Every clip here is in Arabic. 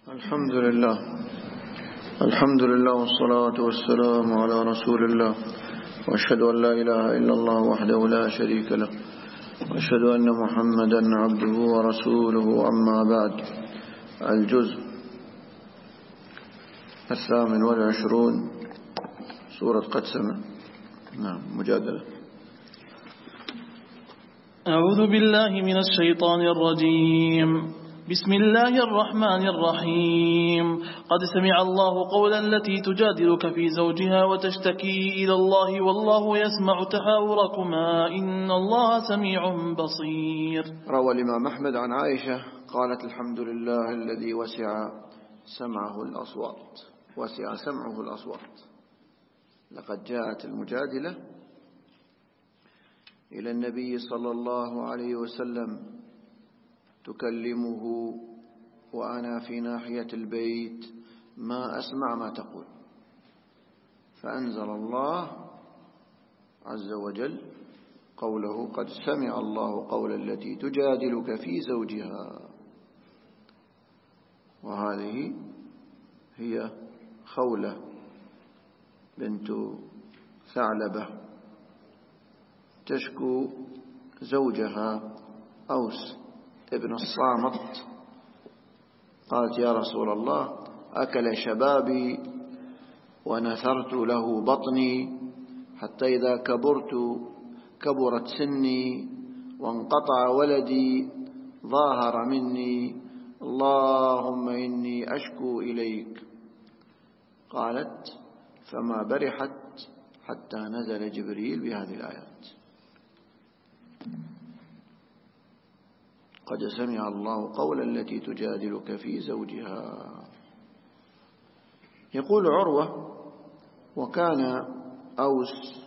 الحمد لله والصلاة والسلام على رسول الله، وأشهد أن لا إله إلا الله وحده لا شريك له، وأشهد أن محمدا عبده ورسوله. أما بعد، الجزء 28 سورة قد سمع. مجادلة. أعوذ بالله من الشيطان الرجيم. بسم الله الرحمن الرحيم. قد سمع الله قولا التي تجادلك في زوجها وتشتكي إلى الله والله يسمع تحاوركما إن الله سميع بصير. روى الإمام أحمد عن عائشة قالت: الحمد لله الذي وسع سمعه الأصوات. لقد جاءت المجادلة إلى النبي صلى الله عليه وسلم تكلمه وأنا في ناحية البيت ما أسمع ما تقول، فأنزل الله عز وجل قوله: قد سمع الله قول التي تجادلك في زوجها. وهذه هي خولة بنت ثعلبة تشكو زوجها أوس ابن الصامت. قالت: يا رسول الله، أكل شبابي ونثرت له بطني حتى إذا كبرت سني وانقطع ولدي ظاهر مني، اللهم إني أشكو إليك. قالت: فما برحت حتى نزل جبريل بهذه الآيات. قد سمع الله قول التي تجادلك في زوجها. يقول عروة: وكان أوس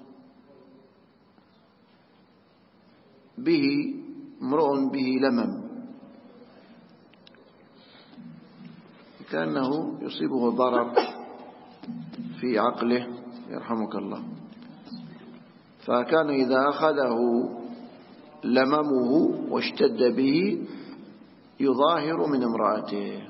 به امرؤ به لمم، كأنه يصيبه ضرر في عقله يرحمك الله، فكان إذا أخذه لممه واشتد به يظاهر من امرأته.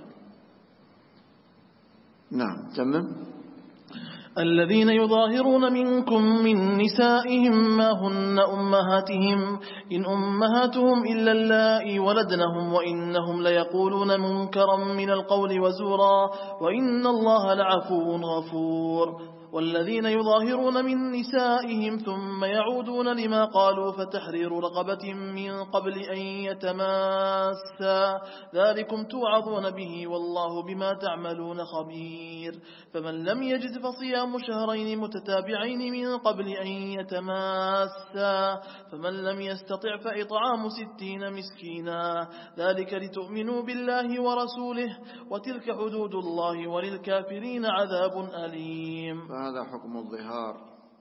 نعم، تمام. الذين يظاهرون منكم من نسائهم ما هن أمهاتهم إن أمهاتهم إلا اللائي ولدنهم وإنهم ليقولون منكرا من القول وزورا وإن الله لعفو غفور. والذين يظاهرون من نسائهم ثم يعودون لما قالوا فتحرير رقبة من قبل أن يتماسا، ذلكم توعظون به والله بما تعملون خبير. فمن لم يجد فصيام شهرين متتابعين من قبل أن يتماسا، فمن لم يستطع فإطعام 60 مسكينا، ذلك لتؤمنوا بالله ورسوله، وتلك حدود الله وللكافرين عذاب أليم. هذا حكم الظهار.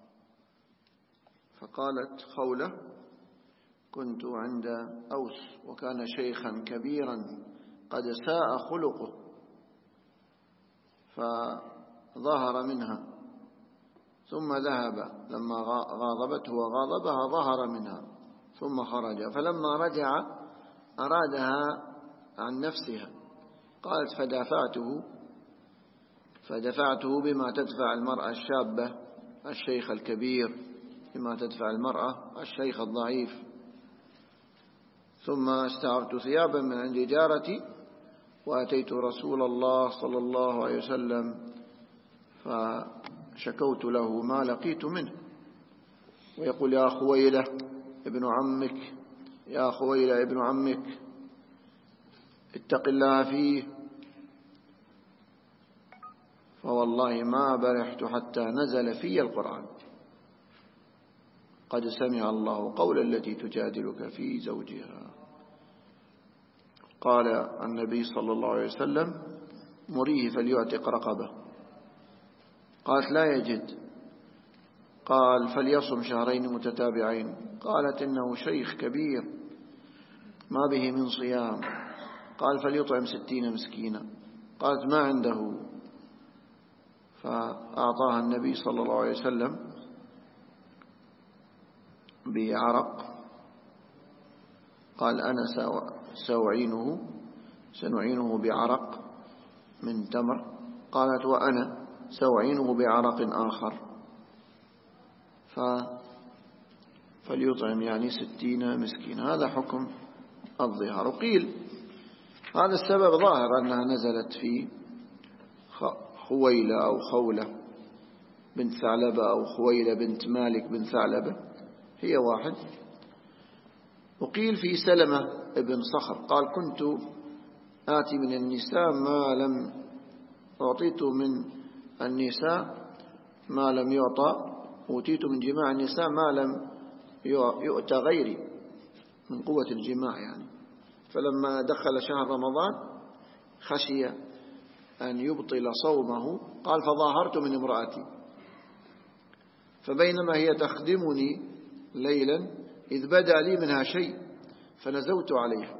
فقالت خولة: كنت عند أوس وكان شيخا كبيرا قد ساء خلقه، فظهر منها ثم ذهب، لما غاضبته وغاضبها ظهر منها ثم خرج، فلما رجع أرادها عن نفسها. قالت: فدفعته بما تدفع المرأة الشابة الشيخ الكبير، بما تدفع المرأة الشيخ الضعيف، ثم استعرت ثيابا من عند جارتي وأتيت رسول الله صلى الله عليه وسلم فشكوت له ما لقيت منه. ويقول: يا خويلة ابن عمك اتق الله فيه، فوالله ما برحت حتى نزل في القرآن: قد سمع الله قول التي تجادلك في زوجها. قال النبي صلى الله عليه وسلم: مريه فليعتق رقبة. قالت: لا يجد. قال: فليصم شهرين متتابعين. قالت: إنه شيخ كبير ما به من صيام. قال: فليطعم 60 مسكينا. قالت: ما عنده. فأعطاها النبي صلى الله عليه وسلم بعرق. قال: أنا سنعينه بعرق من تمر. قالت وأنا سأعينه بعرق آخر، فليطعم يعني 60 مسكين. هذا حكم الظهار. وقيل هذا السبب ظاهر أنها نزلت في خويلة أو خولة بنت ثعلبة أو خويلة بنت مالك بن ثعلبة، هي واحد. وقيل في سلمة ابن صخر قال كنت آتي من النساء ما لم أعطيت من النساء ما لم يعطى، أوتيت من جماع النساء ما لم يؤتى غيري من قوة الجماع يعني. فلما دخل شهر رمضان خشي أن يبطل صومه، قال فظاهرت من امرأتي، فبينما هي تخدمني ليلا إذ بدا لي منها شيء فنزوت عليها.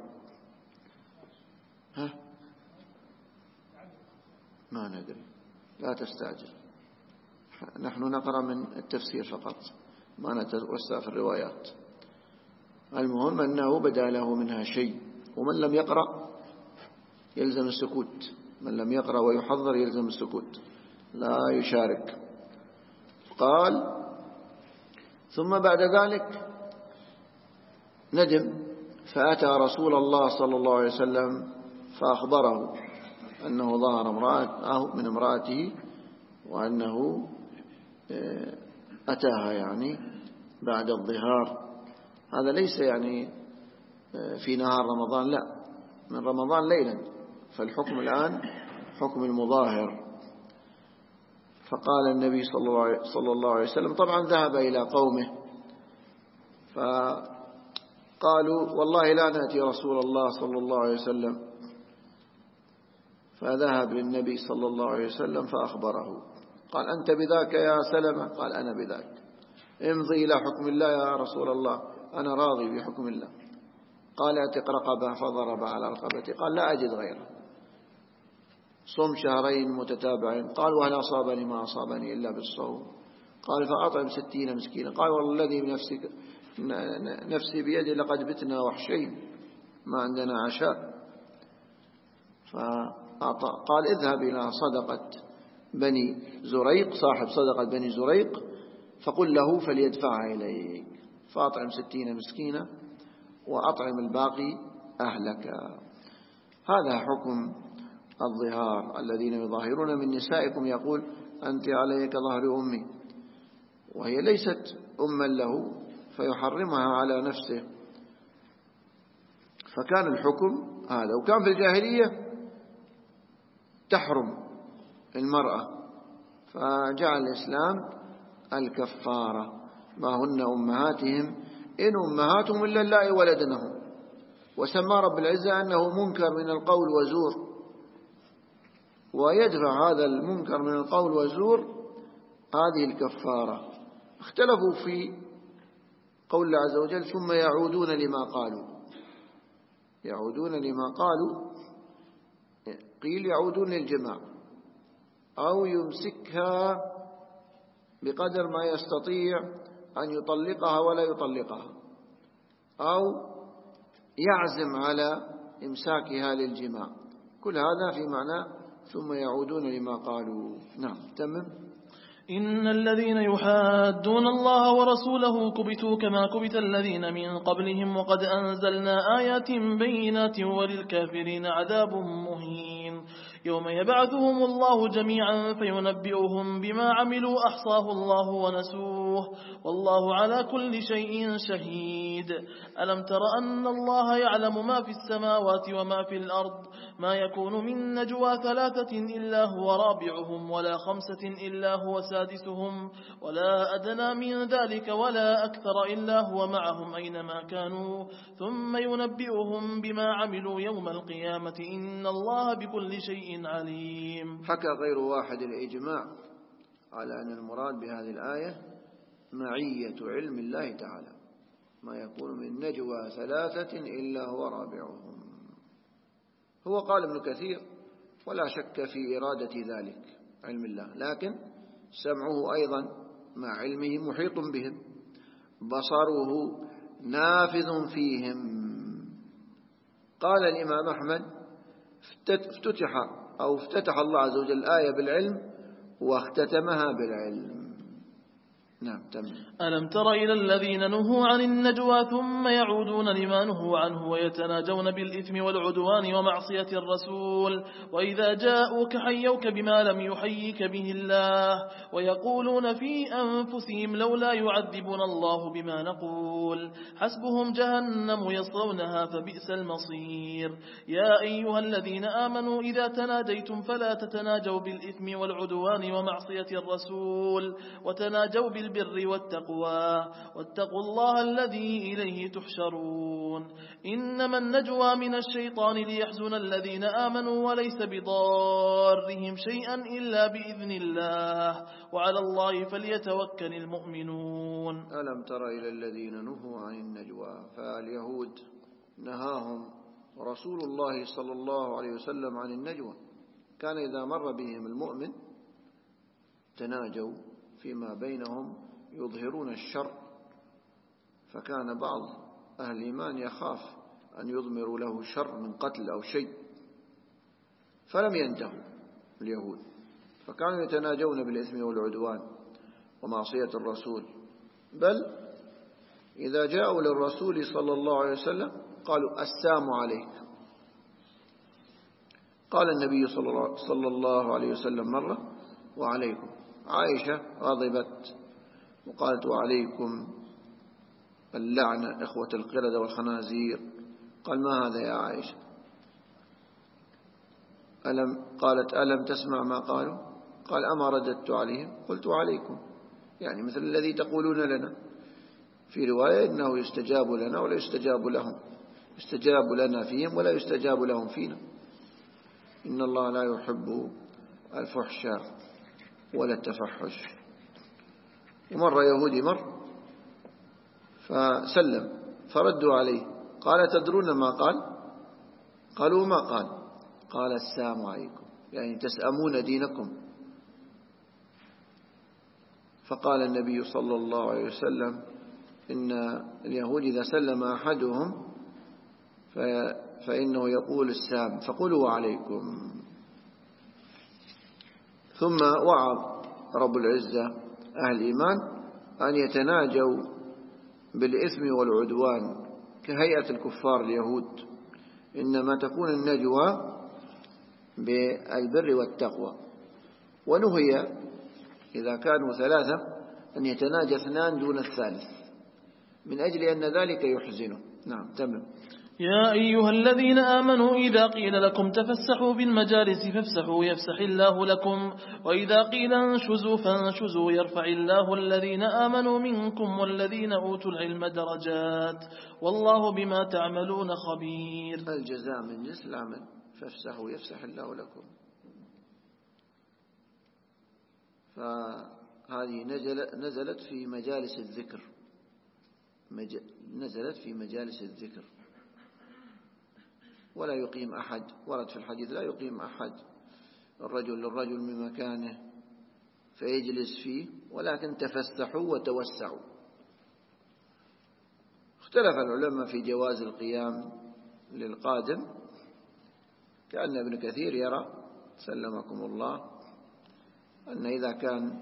ما ندري، لا تستعجل، نحن نقرأ من التفسير فقط، ما نتوسع في الروايات. المهم أنه بدا له منها شيء، ومن لم يقرأ يلزم السكوت، من لم يقرأ ويحضر يلزم السكوت لا يشارك. قال ثم بعد ذلك ندم فأتى رسول الله صلى الله عليه وسلم فأخبره أنه ظهر من امرأته وأنه أتاها يعني بعد الظهار. هذا ليس يعني في نهار رمضان، لا، من رمضان ليلا، فالحكم الآن حكم المظاهر. فقال النبي صلى الله عليه وسلم، طبعا ذهب إلى قومه فقالوا والله لا نأتي رسول الله صلى الله عليه وسلم، فذهب للنبي صلى الله عليه وسلم فأخبره. قال أنت بذاك يا سلمة؟ قال أنا بذاك. امضي إلى حكم الله يا رسول الله، أنا راضي بحكم الله. قال اعتق رقبة، فضرب على رقبته. قال لا أجد غيره. صم شهرين متتابعين. قال وهل أصابني ما أصابني إلا بالصوم؟ قال فأطعم 60 مسكينا. قال والذي نفسي بيدي لقد بتنا وحشين ما عندنا عشاء. قال اذهب إلى صدقة بني زريق، صاحب صدقة بني زريق، فقل له فليدفعها إليك، فأطعم 60 مسكينا وأطعم الباقي أهلك. هذا حكم الظهار. الذين يظاهرون من نسائكم يقول أنت عليك ظهر أمي، وهي ليست أما له فيحرمها على نفسه. فكان الحكم هذا. وكان في الجاهلية تحرم المرأة، فجعل الإسلام الكفارة، ما هن أمهاتهم إن أمهاتهم إلا اللائي ولدنهم، وسمى رب العزة أنه منكر من القول وزور، ويدفع هذا المنكر من القول والزور هذه الكفارة. اختلفوا في قول الله عز وجل ثم يعودون لما قالوا. يعودون لما قالوا، قيل يعودون للجماع، أو يمسكها بقدر ما يستطيع أن يطلقها ولا يطلقها، أو يعزم على إمساكها للجماع. كل هذا في معنى ثم يعودون لما قالوا. نعم تمام. إن الذين يحادون الله ورسوله كبتوا كما كبت الذين من قبلهم وقد أنزلنا آيات بينات وللكافرين عذاب مهين. يوم يبعثهم الله جميعا فينبئهم بما عملوا أحصاه الله ونسوه والله على كل شيء شهيد. ألم تر أن الله يعلم ما في السماوات وما في الأرض ما يكون من نجوى 3 إلا هو رابعهم ولا 5 إلا هو سادسهم ولا أدنى من ذلك ولا أكثر إلا هو معهم أينما كانوا ثم ينبئهم بما عملوا يوم القيامة إن الله بكل شيء عليم. حكى غير واحد الإجماع على أن المراد بهذه الآية معية علم الله تعالى، ما يكون من نجوى 3 إلا هو رابعهم. هو قال ابن كثير ولا شك في إرادة ذلك علم الله، لكن سمعه أيضا مع علمه محيط بهم، بصره نافذ فيهم. قال الإمام أحمد افتتح أو افتتح الله عز وجل الآية بالعلم واختتمها بالعلم. نعم تمام. ألم تر إلى الذين نهوا عن النجوى ثم يعودون لما نهوا عنه ويتناجون بالإثم والعدوان ومعصية الرسول وإذا جاءوك حيوك بما لم يحيك به الله ويقولون في أنفسهم لولا يعذبنا الله بما نقول حسبهم جهنم يصلونها فبئس المصير. يا أيها الذين آمنوا إذا تناجيتم فلا تتناجوا بالإثم والعدوان ومعصية الرسول وتناجوا بالبر والتقوى واتقوا الله الذي إليه تحشرون. إنما النجوى من الشيطان ليحزن الذين آمنوا وليس بضارهم شيئا إلا بإذن الله وعلى الله فليتوكل المؤمنون. ألم تر إلى الذين نهوا عن النجوى، فاليهود نهاهم رسول الله صلى الله عليه وسلم عن النجوى. كان إذا مر بهم المؤمن تناجوا فيما بينهم يظهرون الشر، فكان بعض أهل الإيمان يخاف أن يضمروا له شر من قتل أو شيء، فلم ينتهوا اليهود، فكانوا يتناجون بالإثم والعدوان ومعصية الرسول، بل إذا جاءوا للرسول صلى الله عليه وسلم قالوا السلام عليك. قال النبي صلى الله عليه وسلم مرة وعليكم. عائشة غضبت وقالت وعليكم اللعنة إخوة القردة والخنازير. قال ما هذا يا عائشة؟ قالت ألم تسمع ما قالوا؟ قال أما رددت عليهم؟ قلت عليكم، يعني مثل الذي تقولون لنا. في رواية إنه يستجاب لنا ولا يستجاب لهم، يستجاب لنا فيهم ولا يستجاب لهم فينا. إن الله لا يحب الفحش ولا التفحش. ومر يهودي فسلم فردوا عليه، قال تدرون ما قال؟ قالوا ما قال؟ قال السلام عليكم، يعني تسأمون دينكم. فقال النبي صلى الله عليه وسلم إن اليهود إذا سلم أحدهم فإنه يقول السلام فقولوا وعليكم. ثم وعظ رب العزة أهل الإيمان أن يتناجوا بالإثم والعدوان كهيئة الكفار اليهود، إنما تكون النجوى بالبر والتقوى. ونهي إذا كانوا ثلاثة أن يتناجى اثنان دون الثالث من أجل أن ذلك يحزنه. نعم تمام. يا أيها الذين آمنوا إذا قيل لكم تفسحوا بالمجالس فافسحوا يفسح الله لكم وإذا قيل انشزوا فانشزوا يرفع الله الذين آمنوا منكم والذين أوتوا العلم درجات والله بما تعملون خبير. الجزاء من جنس العمل، فافسحوا يفسح الله لكم. فهذه نزلت في مجالس الذكر، نزلت في مجالس الذكر. ولا يقيم أحد، ورد في الحديث لا يقيم أحد الرجل للرجل من مكانه فيجلس فيه، ولكن تفسحوا وتوسعوا. اختلف العلماء في جواز القيام للقادم، كأن ابن كثير يرى سلمكم الله أن إذا كان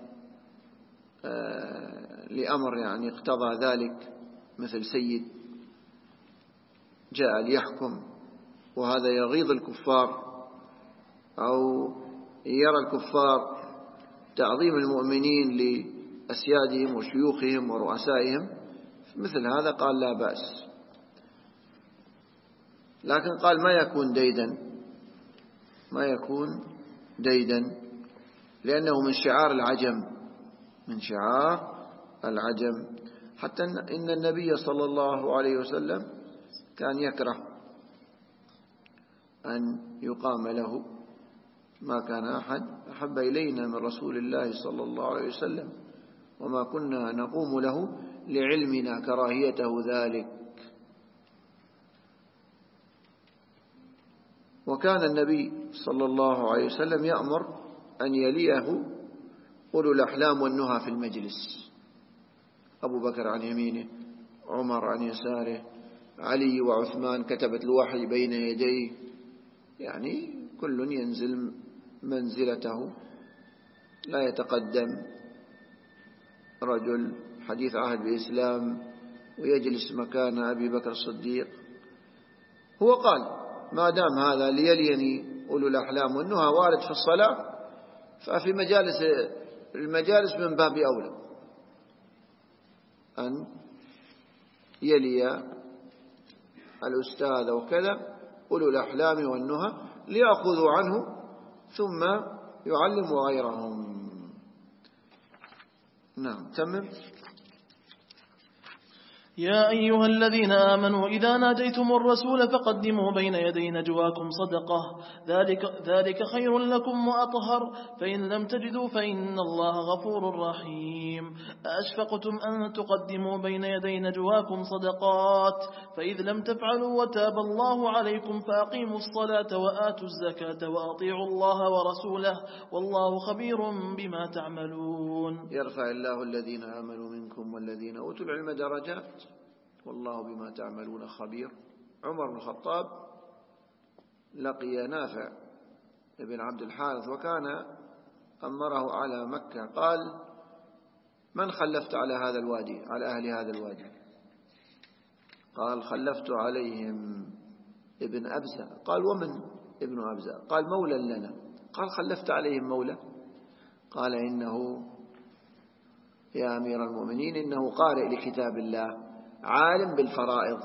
لأمر يعني اقتضى ذلك، مثل سيد جاء ليحكم وهذا يغيظ الكفار أو يرى الكفار تعظيم المؤمنين لأسيادهم وشيوخهم ورؤسائهم، مثل هذا قال لا بأس. لكن قال ما يكون ديدا لأنه من شعار العجم، حتى إن النبي صلى الله عليه وسلم كان يكره أن يقام له، ما كان أحد أحب إلينا من رسول الله صلى الله عليه وسلم، وما كنا نقوم له لعلمنا كراهيته ذلك. وكان النبي صلى الله عليه وسلم يأمر أن يليه أولو الأحلام والنهى في المجلس، أبو بكر عن يمينه، عمر عن يساره، علي وعثمان كتبت الوحي بين يديه، يعني كل ينزل منزلته، لا يتقدم رجل حديث عهد بالإسلام ويجلس مكان أبي بكر الصديق. هو قال ما دام هذا ليليني أولو الأحلام والنهى وارد في الصلاة، ففي المجالس من باب أولى أن يلي الأستاذ وكذا أولو الأحلام والنهى ليأخذوا عنه ثم يعلموا غيرهم. نعم تمام. يا أيها الذين آمنوا إذا ناجيتم الرسول فقدموا بين يدي نجواكم صدقة، ذلك خير لكم وأطهر، فإن لم تجدوا فإن الله غفور رحيم. أأشفقتم أن تقدموا بين يدي نجواكم صدقات، فإذ لم تفعلوا وتاب الله عليكم فأقيموا الصلاة وآتوا الزكاة وأطيعوا الله ورسوله والله خبير بما تعملون. يرفع الله الذين آمنوا منكم والذين أوتوا العلم درجات والله بما تعملون خبير. عمر بن الخطاب لقي نافع ابن عبد الحارث وكان أمره على مكة، قال من خلفت على هذا الوادي، على أهل هذا الوادي؟ قال خلفت عليهم ابن أبزة. قال ومن ابن أبزة؟ قال مولى لنا. قال خلفت عليهم مولى؟ قال إنه يا أمير المؤمنين إنه قارئ لكتاب الله، عالم بالفرائض،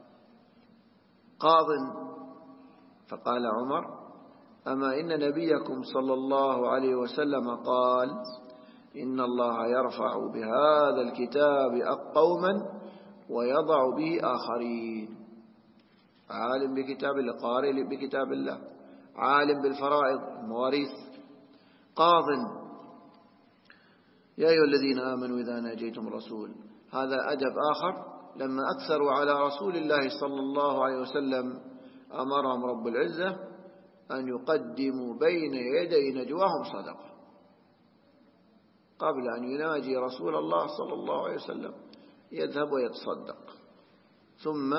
قاض. فقال عمر أما إن نبيكم صلى الله عليه وسلم قال إن الله يرفع بهذا الكتاب قوما ويضع به آخرين. عالم بكتاب الله، قارئ بكتاب الله، عالم بالفرائض المواريث، قاض. يا أيها الذين آمنوا إذا ناجيتم الرسول، هذا أدب آخر. لما أكثروا على رسول الله صلى الله عليه وسلم أمرهم رب العزة أن يقدموا بين يدي نجواهم صدقة قبل أن يناجي رسول الله صلى الله عليه وسلم، يذهب ويتصدق، ثم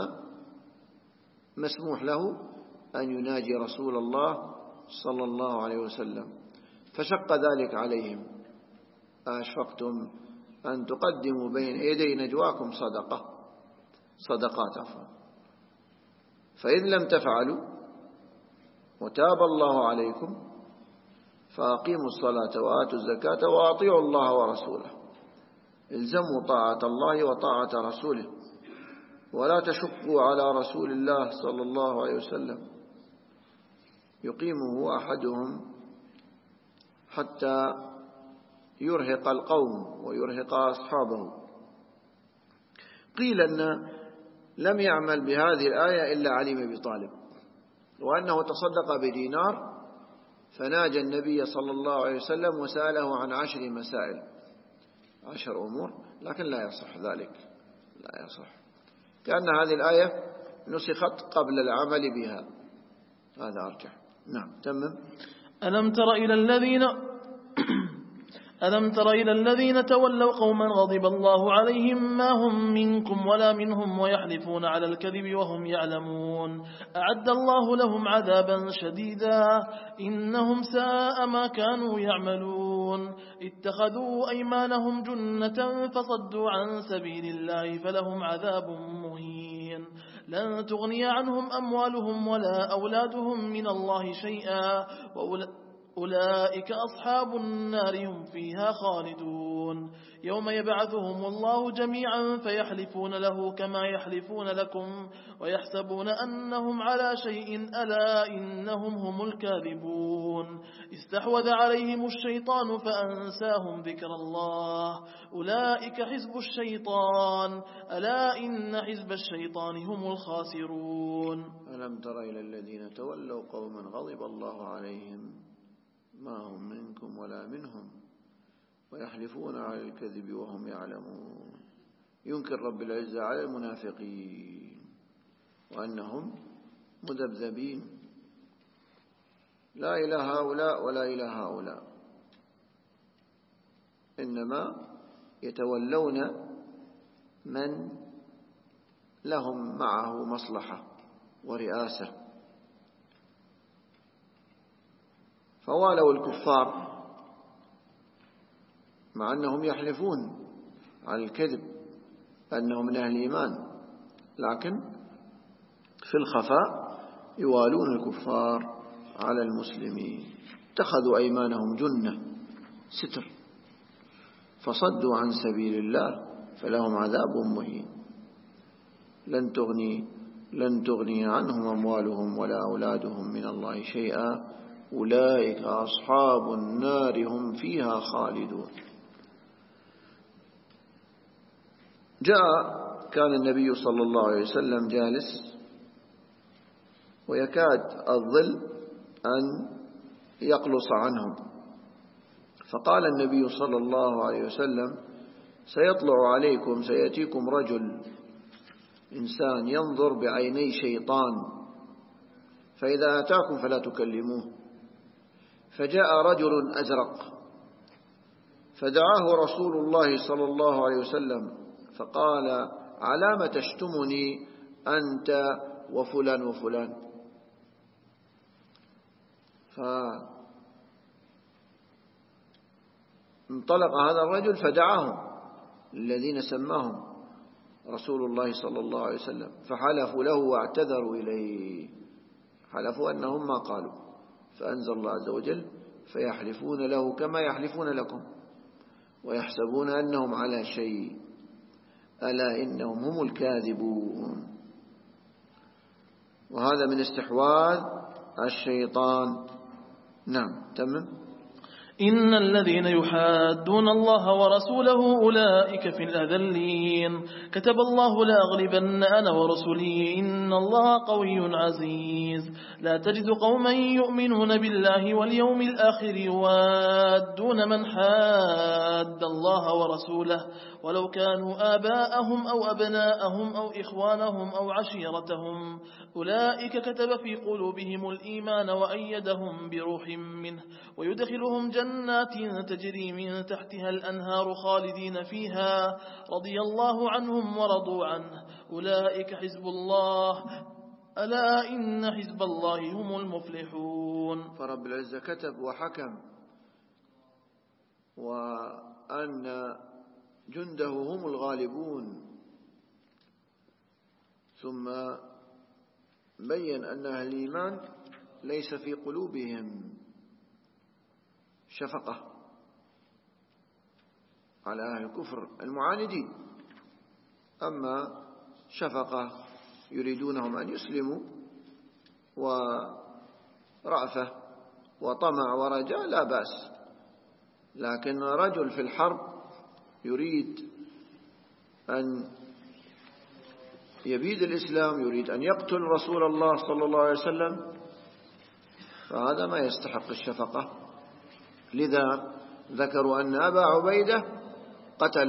مسموح له أن يناجي رسول الله صلى الله عليه وسلم. فشق ذلك عليهم. أشفقتم أن تقدموا بين يدي نجواكم صدقات عفوا، فإن لم تفعلوا وتاب الله عليكم فأقيموا الصلاة وآتوا الزكاة وأطيعوا الله ورسوله. الزموا طاعة الله وطاعة رسوله، ولا تشقوا على رسول الله صلى الله عليه وسلم يقيمه أحدهم حتى يرهق القوم ويرهق أصحابه. قيل أن لم يعمل بهذه الآية إلا علي بن أبي طالب، وأنه تصدق بدينار فناجى النبي صلى الله عليه وسلم وسأله عن 10 مسائل، 10 أمور، لكن لا يصح ذلك، لا يصح، كأن هذه الآية نسخت قبل العمل بها. هذا أرجح. نعم تمام. ألم تر إلى الذين تولوا قوما غضب الله عليهم ما هم منكم ولا منهم ويحلفون على الكذب وهم يعلمون أعد الله لهم عذابا شديدا إنهم ساء ما كانوا يعملون اتخذوا أيمانهم جنة فصدوا عن سبيل الله فلهم عذاب مهين لن تغني عنهم أموالهم ولا أولادهم من الله شيئا أولئك أصحاب النار هم فيها خالدون يوم يبعثهم الله جميعا فيحلفون له كما يحلفون لكم ويحسبون أنهم على شيء ألا إنهم هم الكاذبون استحوذ عليهم الشيطان فأنساهم ذكر الله أولئك حزب الشيطان ألا إن حزب الشيطان هم الخاسرون. ألم تر إلى الذين تولوا قوما غضب الله عليهم ما هم منكم ولا منهم ويحلفون على الكذب وهم يعلمون. ينكر رب العزة على المنافقين وأنهم مذبذبين لا إلى هؤلاء ولا إلى هؤلاء، إنما يتولون من لهم معه مصلحة ورئاسة. فوالوا الكفار مع أنهم يحلفون على الكذب أنهم من أهل الإيمان، لكن في الخفاء يوالون الكفار على المسلمين. اتخذوا أيمانهم جنة ستر فصدوا عن سبيل الله فلهم عذاب مهين. لن تغني عنهم أموالهم ولا أولادهم من الله شيئا أولئك أصحاب النار هم فيها خالدون. كان النبي صلى الله عليه وسلم جالس ويكاد الظل أن يقلص عنهم، فقال النبي صلى الله عليه وسلم: سيطلع عليكم، سيأتيكم رجل إنسان ينظر بعيني شيطان، فإذا أتاكم فلا تكلموه. فجاء رجل أزرق فدعاه رسول الله صلى الله عليه وسلم فقال: علام تشتمني أنت وفلان وفلان؟ فانطلق هذا الرجل فدعاهم الذين سماهم رسول الله صلى الله عليه وسلم، فحلفوا له واعتذروا إليه، حلفوا أنهم ما قالوا، فأنزل الله عز وجل: فيحلفون له كما يحلفون لكم ويحسبون أنهم على شيء ألا إنهم هم الكاذبون. وهذا من استحواذ الشيطان. نعم، تمام. إن الذين يحادون الله ورسوله أولئك في الأذلين، كتب الله لأغلبن أنا ورسلي إن الله قوي عزيز. لا تجد قوما يؤمنون بالله واليوم الآخر يوادون من حاد الله ورسوله ولو كانوا آباءهم أو أبناءهم أو إخوانهم أو عشيرتهم، أولئك كتب في قلوبهم الإيمان وأيدهم بروح منه ويدخلهم جنات تجري من تحتها الأنهار خالدين فيها، رضي الله عنهم ورضوا عنه، أولئك حزب الله، ألا إن حزب الله هم المفلحون. فرب العزة كتب وحكم وأن جنده هم الغالبون، ثم بين أن أهل الإيمان ليس في قلوبهم شفقة على أهل الكفر المعاندين، أما شفقة يريدونهم أن يسلموا ورأفة وطمع ورجاء لا بأس، لكن رجل في الحرب يريد أن يبيد الإسلام، يريد أن يقتل رسول الله صلى الله عليه وسلم، فهذا ما يستحق الشفقة. لذا ذكروا أن أبا عبيدة قتل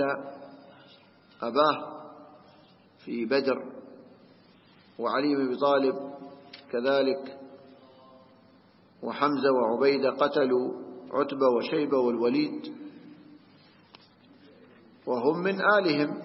أباه في بدر، وعلي بن أبي طالب كذلك، وحمزة وعبيدة قتلوا عتبة وشيبة والوليد وهم من آلهم،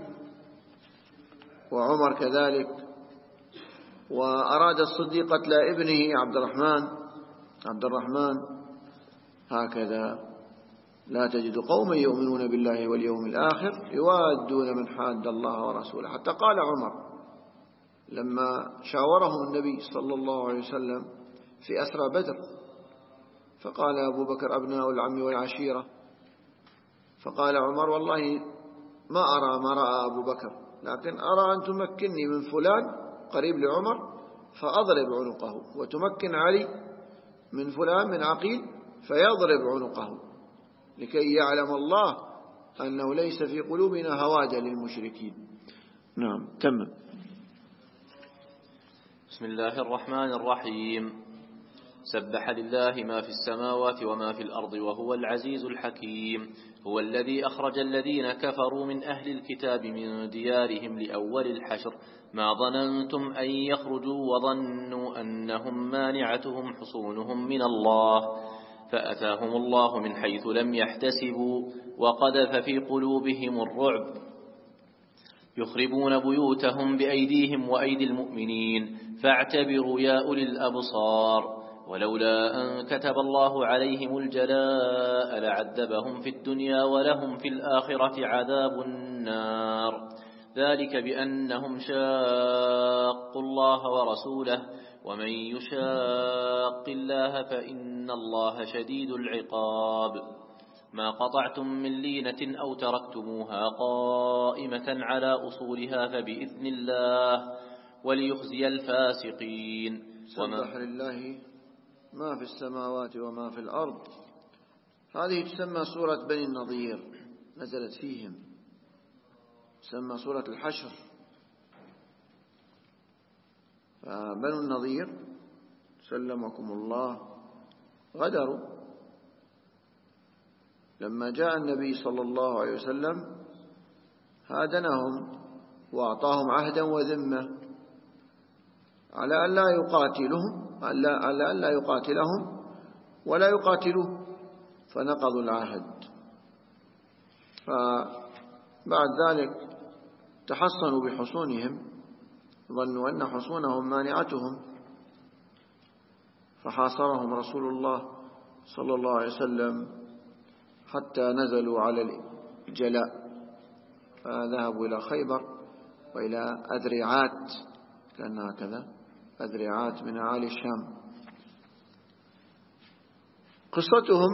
وعمر كذلك. وأراد الصديق قتل ابنه عبد الرحمن. هكذا لا تجد قوما يؤمنون بالله واليوم الآخر يوادون من حاد الله ورسوله. حتى قال عمر لما شاورهم النبي صلى الله عليه وسلم في أسرى بدر، فقال أبو بكر: أبناء العم والعشيرة. فقال عمر: والله ما أرى ما رأى أبو بكر، لكن أرى أن تمكنني من فلان قريب لعمر فأضرب عنقه، وتمكن علي من فلان من عقيل فيضرب عنقه، لكي يعلم الله أنه ليس في قلوبنا هواجة للمشركين. نعم، تمام. بسم الله الرحمن الرحيم. سبح لله ما في السماوات وما في الأرض وهو العزيز الحكيم. هو الذي أخرج الذين كفروا من أهل الكتاب من ديارهم لأول الحشر ما ظننتم أن يخرجوا وظنوا أنهم مانعتهم حصونهم من الله فأتاهم الله من حيث لم يحتسبوا وقذف في قلوبهم الرعب يخربون بيوتهم بأيديهم وأيدي المؤمنين فاعتبروا يا أولي الأبصار. ولولا أن كتب الله عليهم الجلاء لعذبهم في الدنيا ولهم في الآخرة عذاب النار ذلك بأنهم شاقوا الله ورسوله ومن يشاق الله فإن الله شديد العقاب ما قطعتم من لينة أو تركتموها قائمة على أصولها فبإذن الله وليخزي الفاسقين. سبح لله ما في السماوات وما في الأرض. هذه تسمى سورة بني النضير، نزلت فيهم، تسمى سورة الحشر. فبنو النضير سلمكم الله غدروا لما جاء النبي صلى الله عليه وسلم، هادنهم وأعطاهم عهدا وذمة على أن لا يقاتلهم، على أن لا يقاتلهم ولا يقاتلوه، فنقضوا العهد. فبعد ذلك تحصنوا بحصونهم، ظنوا أن حصونهم مانعتهم، فحاصرهم رسول الله صلى الله عليه وسلم حتى نزلوا على الجلاء، فذهبوا إلى خيبر وإلى أذرعات، كأنها كذا أذرعات من أعالي الشام. قصتهم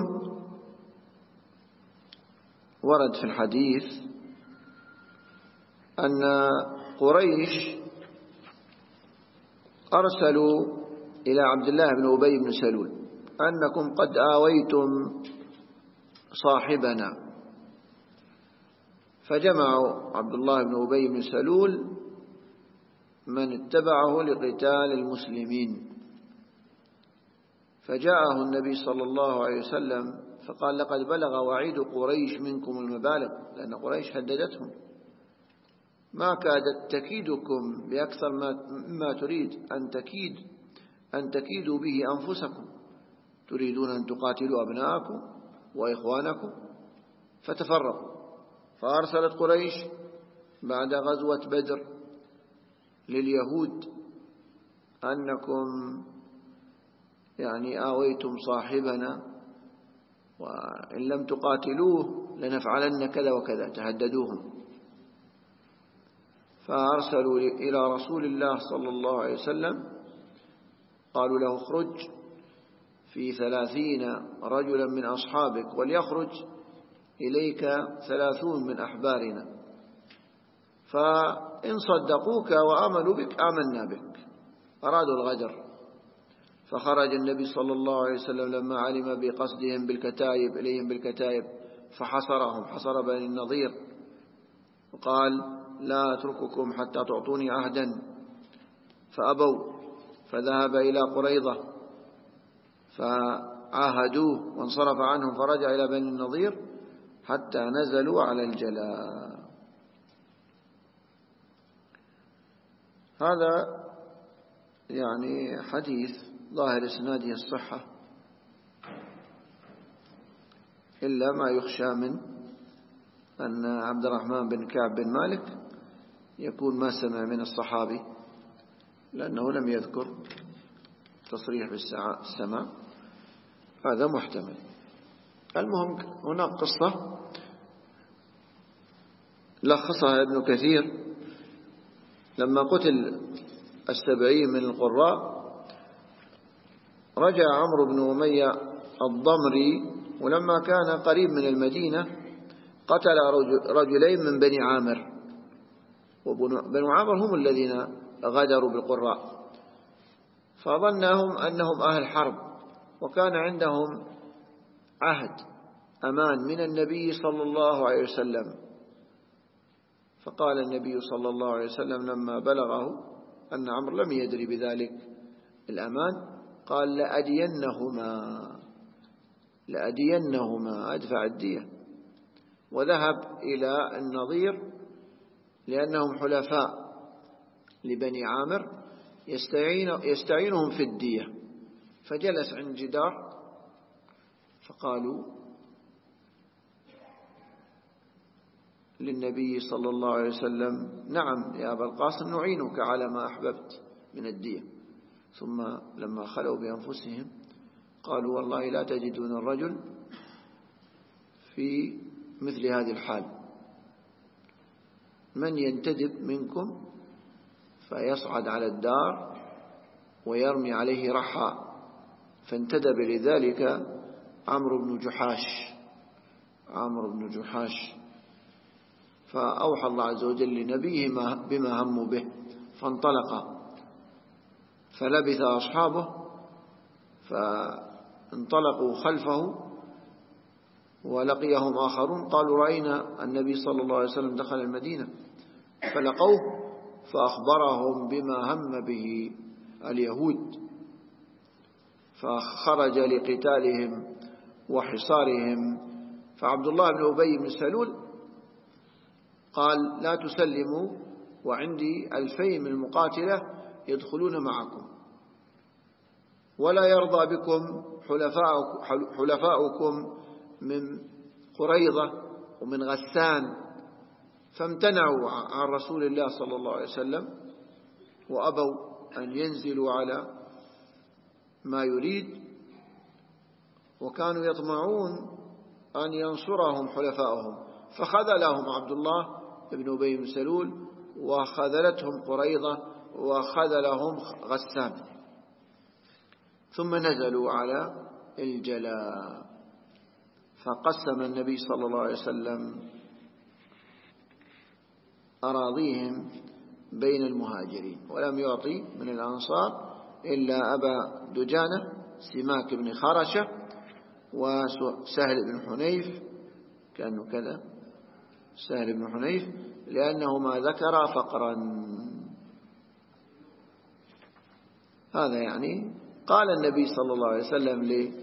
ورد في الحديث أن قريش أرسلوا إلى عبد الله بن أبي بن سلول أنكم قد آويتم صاحبنا، فجمعوا عبد الله بن أبي بن سلول من اتبعه لقتال المسلمين، فجاءه النبي صلى الله عليه وسلم فقال لقد بلغ وعيد قريش منكم المبالغ، لأن قريش هددتهم، ما كادت تكيدكم بأكثر مما تريد أن تكيدوا به أنفسكم، تريدون أن تقاتلوا أبناءكم وإخوانكم فتفرقوا. فأرسلت قريش بعد غزوة بدر لليهود أنكم يعني آويتم صاحبنا، وإن لم تقاتلوه لنفعلن كذا وكذا، تهددوهم. فأرسلوا إلى رسول الله صلى الله عليه وسلم، قالوا له اخرج في 30 رجلا من أصحابك وليخرج إليك 30 من أحبارنا، فإن صدقوك وآمنوا بك آمنا بك. أرادوا الغدر. فخرج النبي صلى الله عليه وسلم لما علم بقصدهم بالكتائب إليهم بالكتائب فحصرهم، حصر بني النضير وقال لا أترككم حتى تعطوني عهدا، فأبوا، فذهب إلى قريظة فعاهدوه وانصرف عنهم، فرجع إلى بني النضير حتى نزلوا على الجلاء. هذا يعني حديث ظاهر إسناده الصحة، إلا ما يخشى من أن عبد الرحمن بن كعب بن مالك يكون ما سمع من الصحابي، لأنه لم يذكر تصريح بالسماع، هذا محتمل. المهم هناك قصة لخصها ابن كثير لما قتل 70 من القراء، رجع عمرو بن أمية الضمري، ولما كان قريب من المدينة قتل رجلين من بني عامر، وبنو عامر هم الذين غدروا بالقراء، فظنهم أنهم أهل حرب، وكان عندهم عهد أمان من النبي صلى الله عليه وسلم. فقال النبي صلى الله عليه وسلم لما بلغه أن عمرو لم يدري بذلك الأمان، قال لأدينهما أدفع الدية. وذهب إلى النضير لأنهم حلفاء لبني عامر يستعينهم في الدية، فجلس عند جدار فقالوا للنبي صلى الله عليه وسلم نعم يا أبا القاسم نعينك على ما أحببت من الدية. ثم لما خلوا بأنفسهم قالوا والله لا تجدون الرجل في مثل هذه الحال، من ينتدب منكم فيصعد على الدار ويرمي عليه رحى. فانتدب لذلك عمرو بن جحاش، فأوحى الله عز وجل لنبيه بما هموا به، فانطلق. فلبث أصحابه فانطلقوا خلفه ولقيهم آخرون قالوا رأينا النبي صلى الله عليه وسلم دخل المدينة، فلقوه فأخبرهم بما هم به اليهود، فخرج لقتالهم وحصارهم. فعبد الله بن أبي بن سلول قال لا تسلموا وعندي 2000 من المقاتلة يدخلون معكم، ولا يرضى بكم حلفاؤكم من قريظة ومن غسان. فامتنعوا عن رسول الله صلى الله عليه وسلم وأبوا أن ينزلوا على ما يريد، وكانوا يطمعون أن ينصرهم حلفاؤهم. فخذلهم عبد الله بن أبي بن سلول، وخذلتهم قريظة، وخذلهم غسان. ثم نزلوا على الجلاء، فقسم النبي صلى الله عليه وسلم أراضيهم بين المهاجرين، ولم يعطي من الأنصار إلا أبا دجانة سماك بن خرشة وسهل بن حنيف، كأنه كذا سهل بن حنيف، لأنهما ذكر فقرا. هذا يعني قال النبي صلى الله عليه وسلم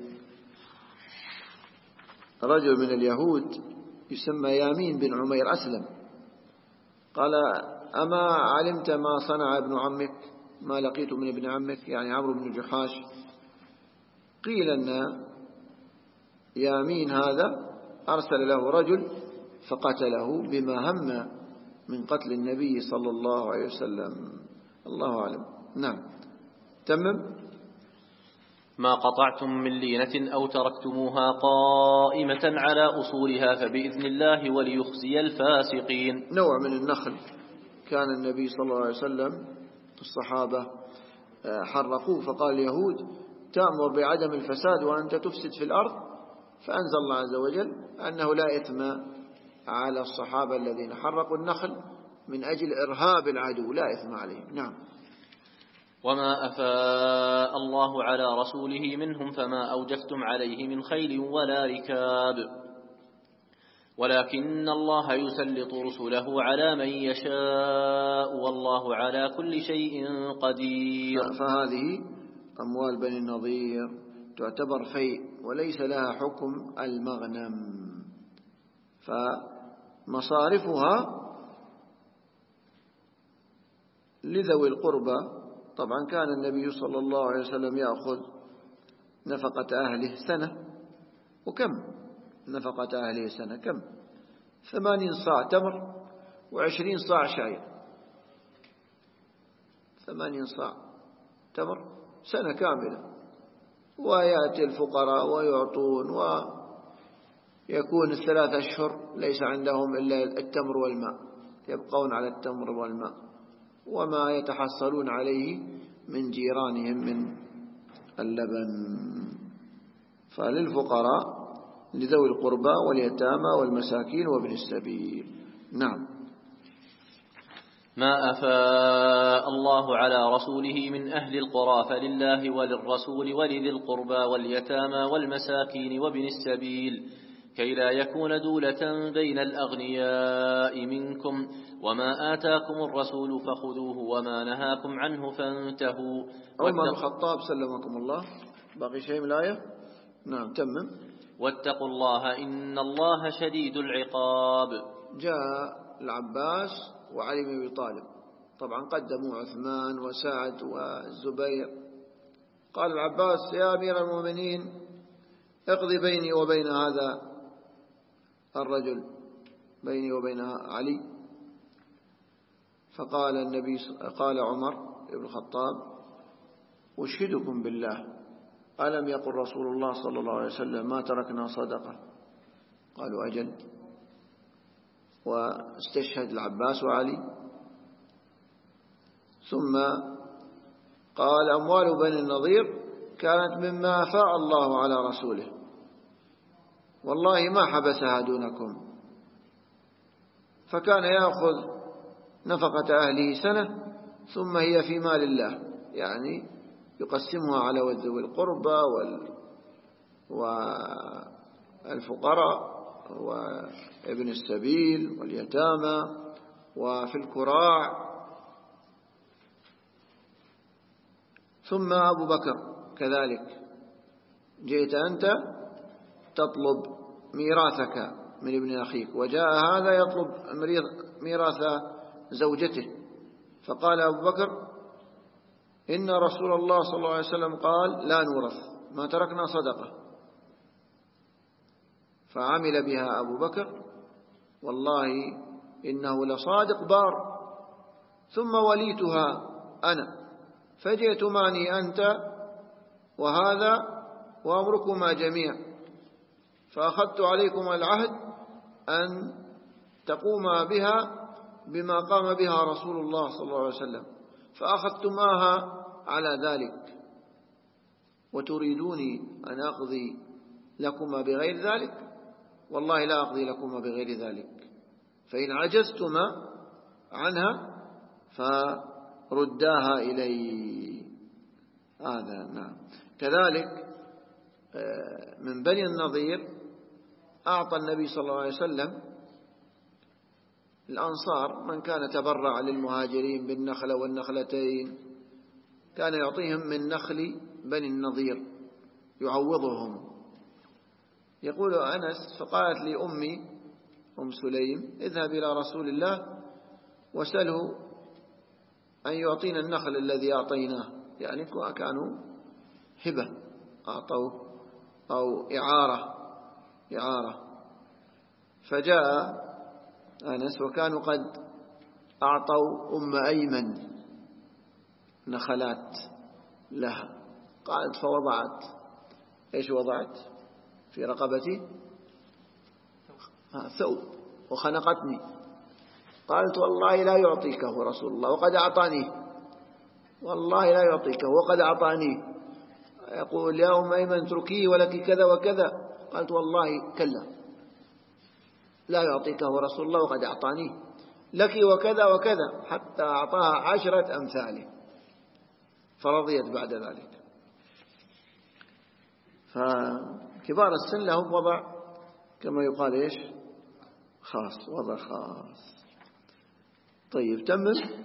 لرجل من اليهود يسمى يامين بن عمير أسلم، قال أما علمت ما صنع ابن عمك، ما لقيت من ابن عمك، يعني عمرو بن جحاش. قيل أن يامين هذا أرسل له رجل فقتله بما هم من قتل النبي صلى الله عليه وسلم. الله أعلم. نعم تمم. ما قطعتم من لينة أو تركتموها قائمة على أصولها فبإذن الله وليخزي الفاسقين. نوع من النخل كان النبي صلى الله عليه وسلم الصحابة حرقوه، فقال اليهود تأمر بعدم الفساد وأنت تفسد في الأرض، فأنزل الله عز وجل أنه لا إثم على الصحابة الذين حرقوا النخل من أجل إرهاب العدو، لا إثم عليهم. نعم. وما أفاء الله على رسوله منهم فما أوجفتم عليه من خيل ولا ركاب ولكن الله يسلط رسله على من يشاء والله على كل شيء قدير. فهذه أموال بني النضير تعتبر فيء وليس لها حكم المغنم، فمصارفها لذوي القربى. طبعا كان النبي صلى الله عليه وسلم يأخذ نفقة أهله سنة، وكم نفقة أهله سنة؟ كم؟ 80 صاع تمر و20 صاع شعير، 80 صاع تمر سنة كاملة. ويأتي الفقراء ويعطون، ويكون 3 أشهر ليس عندهم إلا التمر والماء، يبقون على التمر والماء وما يتحصلون عليه من جيرانهم من اللبن. فللفقراء لذوي القربى واليتامى والمساكين وابن السبيل. نعم. ما أفاء الله على رسوله من أهل القرى فلله وللرسول ولذي القربى واليتامى والمساكين وابن السبيل كي لا يكون دولة بين الأغنياء منكم وما آتاكم الرسول فخذوه وما نهاكم عنه فانتهوا. عمر الخطاب سلمكم الله. باقي شيء من الآية؟ نعم تمم. واتقوا الله إن الله شديد العقاب. جاء العباس وعلي بن أبي طالب، طبعا قدموا عثمان وسعد والزبير. قال العباس يا أمير المؤمنين اقضي بيني وبين هذا الرجل، بيني وبين علي. فقال قال عمر بن الخطاب أشهدكم بالله ألم يقل رسول الله صلى الله عليه وسلم ما تركنا صدقة؟ قالوا أجل. واستشهد العباس وعلي. ثم قال أموال بني النضير كانت مما أفاء الله على رسوله، والله ما حبسها دونكم، فكان يأخذ نفقة أهله سنة ثم هي في مال الله، يعني يقسمها على ذوي القربى والفقراء وابن السبيل واليتامى وفي الكراع. ثم أبو بكر كذلك، جئت أنت تطلب ميراثك من ابن أخيك، وجاء هذا يطلب ميراث زوجته، فقال أبو بكر إن رسول الله صلى الله عليه وسلم قال لا نورث، ما تركنا صدقة. فعمل بها أبو بكر، والله إنه لصادق بار. ثم وليتها أنا، فجئت معني أنت وهذا وأمركما جميع، فأخذت عليكم العهد أن تقوما بها بما قام بها رسول الله صلى الله عليه وسلم، فأخذتماها على ذلك، وتريدوني أن أقضي لكما بغير ذلك؟ والله لا أقضي لكما بغير ذلك، فإن عجزتما عنها فرداها إلي. هذا نعم. كذلك من بني النضير أعطى النبي صلى الله عليه وسلم الأنصار من كان تبرع للمهاجرين بالنخلة والنخلتين، كان يعطيهم من نخل بني النضير يعوضهم. يقول أنس فقالت لي أمي أم سليم اذهب إلى رسول الله وسأله أن يعطينا النخل الذي أعطيناه، يعني كانوا هبة أعطوا أو إعارة. فجاء أنس وكانوا قد أعطوا أم أيمن نخلات لها، قالت فوضعت. إيش وضعت في رقبتي؟ ثوب، وخنقتني. قالت والله لا يعطيكه رسول الله وقد أعطانيه، والله لا يعطيكه وقد أعطانيه. يقول يا أم أيمن اتركيه ولك كذا وكذا، قالت والله كلا لا يعطيكه رسول الله وقد أعطانيه، لك وكذا وكذا، حتى أعطاها 10 أمثاله، فرضيت بعد ذلك. فكبار السن لهم وضع كما يقال إيش خاص، وضع خاص. طيب تمم.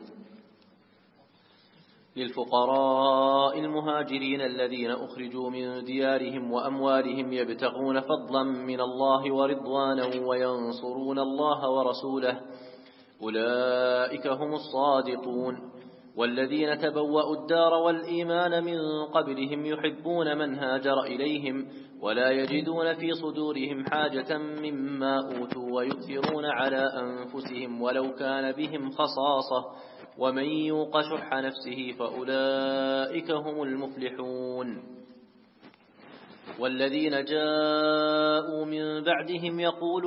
للفقراء المهاجرين الذين أخرجوا من ديارهم وأموالهم يبتغون فضلا من الله ورضوانا وينصرون الله ورسوله أولئك هم الصادقون. والذين تبوأوا الدار والإيمان من قبلهم يحبون من هاجر إليهم ولا يجدون في صدورهم حاجة مما أوتوا ويؤثرون على أنفسهم ولو كان بهم خصاصة ومن يوق شح نفسه فأولئك هم المفلحون. والذين جاءوا من بعدهم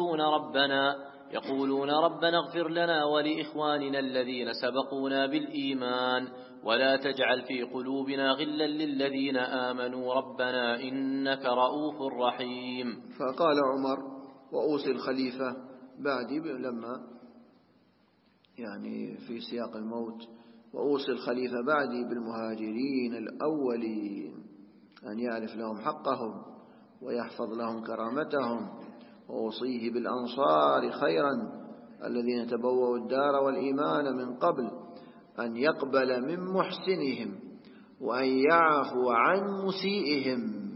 يقولون ربنا اغفر لنا ولإخواننا الذين سبقونا بالإيمان ولا تجعل في قلوبنا غلا للذين آمنوا ربنا إنك رؤوف رحيم. فقال عمر وأوصي الخليفة بعدي، لما يعني في سياق الموت، وأوصي الخليفة بعدي بالمهاجرين الأولين أن يعرف لهم حقهم ويحفظ لهم كرامتهم، وأوصيه بالأنصار خيرا الذين تبوأوا الدار والإيمان من قبل أن يقبل من محسنهم وأن يعفو عن مسيئهم،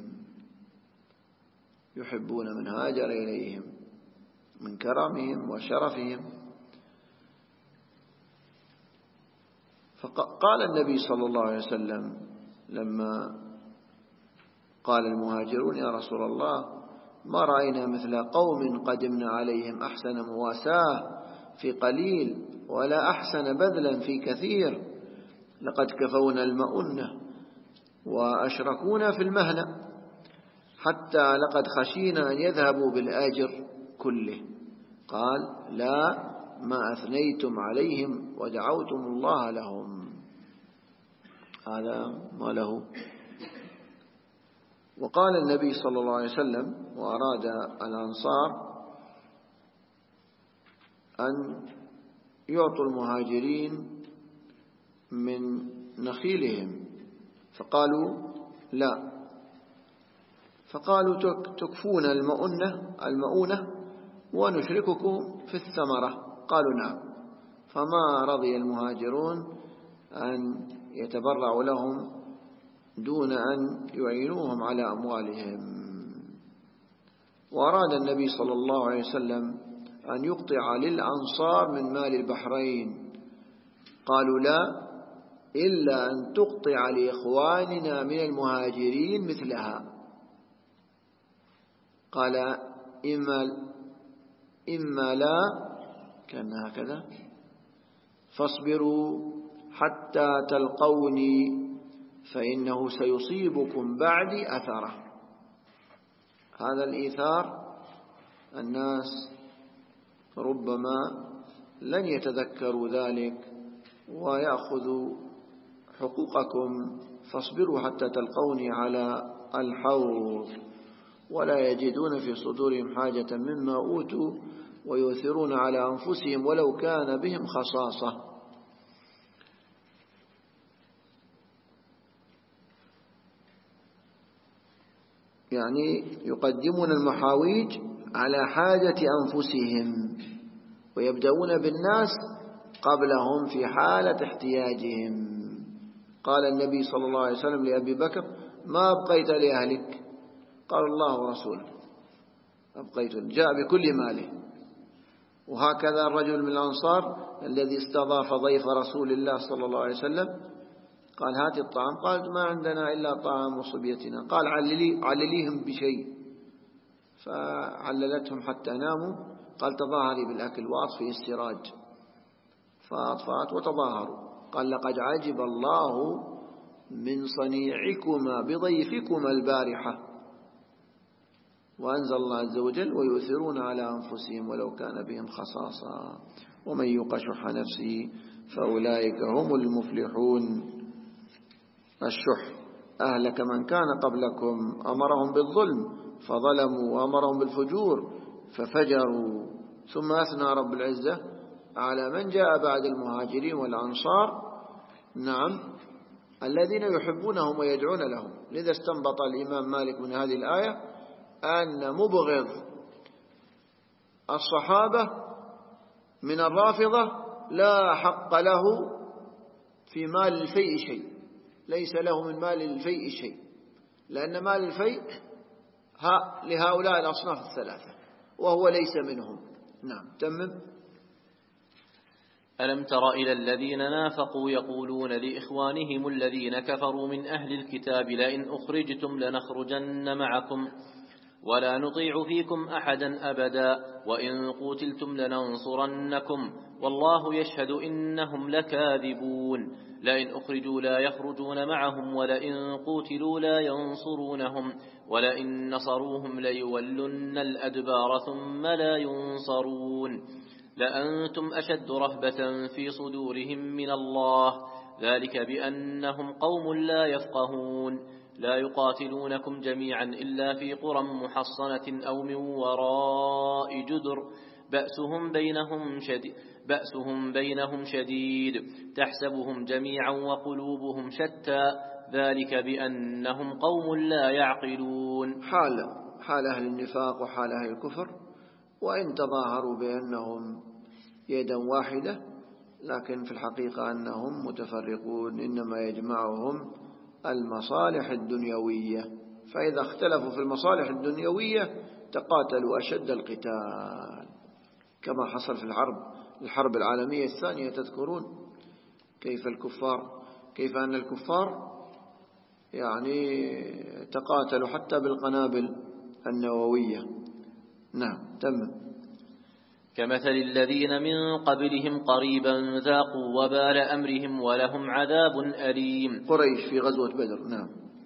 يحبون من هاجر إليهم من كرمهم وشرفهم. فقال النبي صلى الله عليه وسلم لما قال المهاجرون يا رسول الله ما رأينا مثل قوم قدمنا عليهم أحسن مواساة في قليل ولا أحسن بذلا في كثير، لقد كفونا المؤنة وأشركونا في المهنة حتى لقد خشينا أن يذهبوا بالأجر كله. قال لا، ما أثنيتم عليهم ودعوتم الله لهم، هذا ما له. وقال النبي صلى الله عليه وسلم وأراد الأنصار أن يعطوا المهاجرين من نخيلهم، فقالوا لا، فقالوا تكفون المؤونة ونشرككم في الثمرة، قالوا نعم. فما رضي المهاجرون أن يتبرعوا لهم دون أن يعينوهم على أموالهم. وأراد النبي صلى الله عليه وسلم أن يقطع للأنصار من مال البحرين، قالوا لا، إلا أن تقطع لإخواننا من المهاجرين مثلها. قال إما لا، كان هكذا، فاصبروا حتى تلقوني فإنه سيصيبكم بعدي أثره. هذا الإيثار الناس ربما لن يتذكروا ذلك ويأخذوا حقوقكم، فاصبروا حتى تلقوني على الحوض، ولا يجدون في صدورهم حاجة مما أوتوا ويؤثرون على أنفسهم ولو كان بهم خصاصة. يعني يقدمون المحاويج على حاجة أنفسهم ويبدأون بالناس قبلهم في حالة احتياجهم. قال النبي صلى الله عليه وسلم لأبي بكر ما أبقيت لأهلك؟ قال الله ورسوله أبقيت، جاء بكل ماله. وهكذا الرجل من الأنصار الذي استضاف ضيف رسول الله صلى الله عليه وسلم قال هات الطعام، قال ما عندنا إلا طعام وصبيتنا، قال علليهم بشيء، فعللتهم حتى ناموا، قال تظاهري بالأكل وأطفئ السراج، فأطفأت وتظاهروا. قال لقد عجب الله من صنيعكما بضيفكما البارحة. وأنزل الله عز وجل ويؤثرون على أنفسهم ولو كان بهم خصاصة ومن يوق شح نفسه فأولئك هم المفلحون. الشح أهلك من كان قبلكم، أمرهم بالظلم فظلموا وأمرهم بالفجور ففجروا. ثم أثنى رب العزة على من جاء بعد المهاجرين والأنصار، نعم، الذين يحبونهم ويدعون لهم. لذا استنبط الإمام مالك من هذه الآية أن مبغض الصحابة من الرافضة لا حق له في مال الفيء شيء، ليس له من مال الفيء شيء، لأن مال الفيء لهؤلاء الأصناف الثلاثة وهو ليس منهم. نعم تمم. ألم تر إلى الذين نافقوا يقولون لإخوانهم الذين كفروا من أهل الكتاب لئن أخرجتم لنخرجن معكم ولا نطيع فيكم أحدا أبدا وإن قتلتم لننصرنكم والله يشهد إنهم لكاذبون لئن أخرجوا لا يخرجون معهم ولئن قتلوا لا ينصرونهم ولئن نصروهم ليولن الأدبار ثم لا ينصرون لأنتم أشد رهبة في صدورهم من الله ذلك بأنهم قوم لا يفقهون لا يقاتلونكم جميعا إلا في قرى محصنة أو من وراء جدر بأسهم بينهم شديد تحسبهم جميعا وقلوبهم شتى ذلك بأنهم قوم لا يعقلون. حال أهل النفاق وحال أهل الكفر، وإن تظاهروا بأنهم يدا واحدة لكن في الحقيقة أنهم متفرقون، إنما يجمعهم المصالح الدنيوية، فإذا اختلفوا في المصالح الدنيوية تقاتلوا أشد القتال كما حصل في الحرب العالمية الثانية. تذكرون كيف أن الكفار يعني تقاتلوا حتى بالقنابل النووية. نعم تم. كمثل الذين من قبلهم قريبا ذاقوا وبال أمرهم ولهم عذاب أليم. قريش في غزوة بدر. نعم.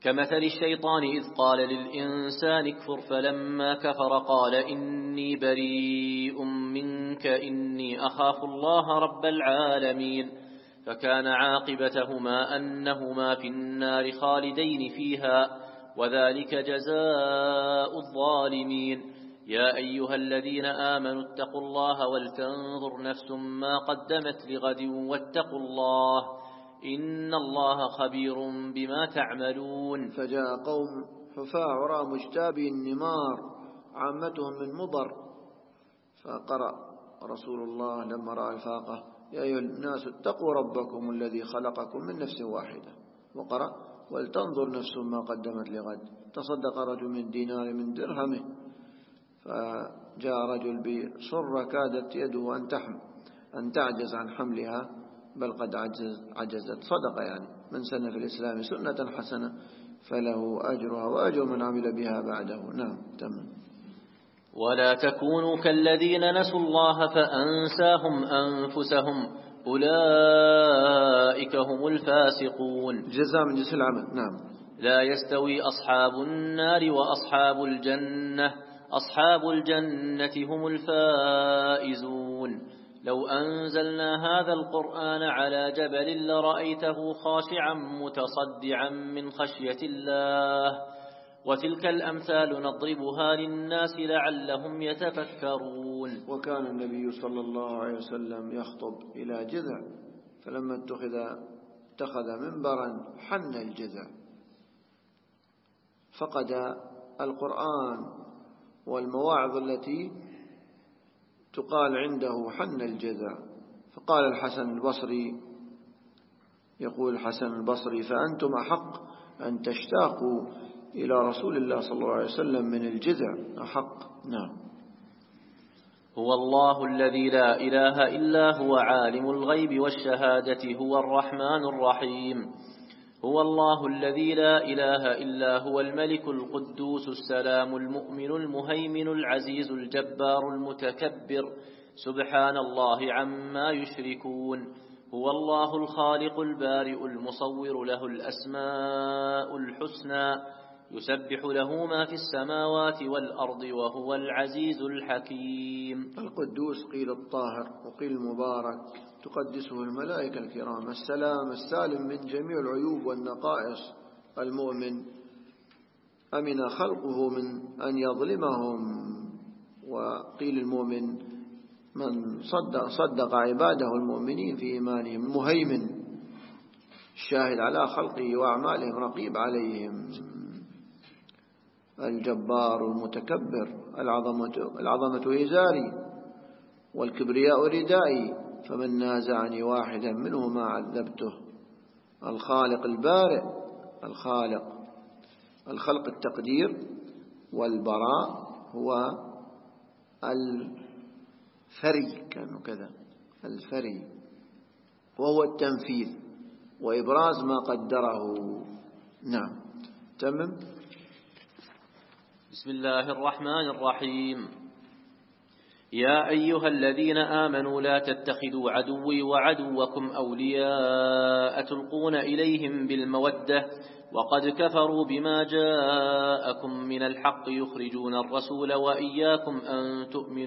كمثل الشيطان إذ قال للإنسان اكفر فلما كفر قال إني بريء منك إني أخاف الله رب العالمين فكان عاقبتهما أنهما في النار خالدين فيها وذلك جزاء الظالمين. يا أيها الذين آمنوا اتقوا الله ولتنظر نفس ما قدمت لغد واتقوا الله إن الله خبير بما تعملون. فجاء قوم حفاة عراة مجتابي النمار عامتهم من مضر، فقرأ رسول الله لما رأى الفاقة يا أيها الناس اتقوا ربكم الذي خلقكم من نفس واحدة، وقرأ ولتنظر نفس ما قدمت لغد. تصدق رجل من دينار من درهمه، فجاء رجل بصرة كادت يده أن تعجز عن حملها، بل قد عجزت. صدق يعني من سن في الإسلام سنة حسنة فله أجرها وأجر من عمل بها بعده. نعم تمام. ولا تكونوا كالذين نسوا الله فأنساهم أنفسهم أولئك هم الفاسقون. جزاء من جنس العمل. نعم. لا يستوي أصحاب النار وأصحاب الجنة أصحاب الجنة هم الفائزون. لو أنزلنا هذا القرآن على جبل لرأيته خاشعا متصدعا من خشية الله وتلك الأمثال نضربها للناس لعلهم يتفكرون. وكان النبي صلى الله عليه وسلم يخطب إلى جذع، فلما اتخذ منبرا حن الجذع، فقد القرآن والمواعظ التي تقال عنده حن الجذع. فقال الحسن البصري، يقول الحسن البصري فأنتم أحق أن تشتاقوا إلى رسول الله صلى الله عليه وسلم من الجذع أحق. نعم. هو الله الذي لا إله إلا هو عالم الغيب والشهادة هو الرحمن الرحيم. هو الله الذي لا إله إلا هو الملك القدوس السلام المؤمن المهيمن العزيز الجبار المتكبر سبحان الله عما يشركون. هو الله الخالق البارئ المصور له الأسماء الحسنى يسبح له ما في السماوات والأرض وهو العزيز الحكيم. القدوس قيل الطاهر وقيل المبارك، تقدسه الملائكة الكرام. السلام السالم من جميع العيوب والنقائص. المؤمن أمن خلقه من أن يظلمهم. وقيل المؤمن من صدق عباده المؤمنين في إيمانهم. المهيمن الشاهد على خلقه وأعمالهم رقيب عليهم. الجبار المتكبر العظمة إزاري والكبرياء ردائي فمن نازعني واحدا منهما عذبته. الخالق البارئ الخلق التقدير، والبراء هو الفري، كانوا كذا الفري، وهو التنفيذ وإبراز ما قدره. نعم تمام. بسم الله الرحمن الرحيم. يا أيها الذين آمنوا لا تتخذوا عدوي وعدوكم أولياء تلقون إليهم بالمودة وقد كفروا بما جاءكم من الحق يخرجون الرسول وإياكم أن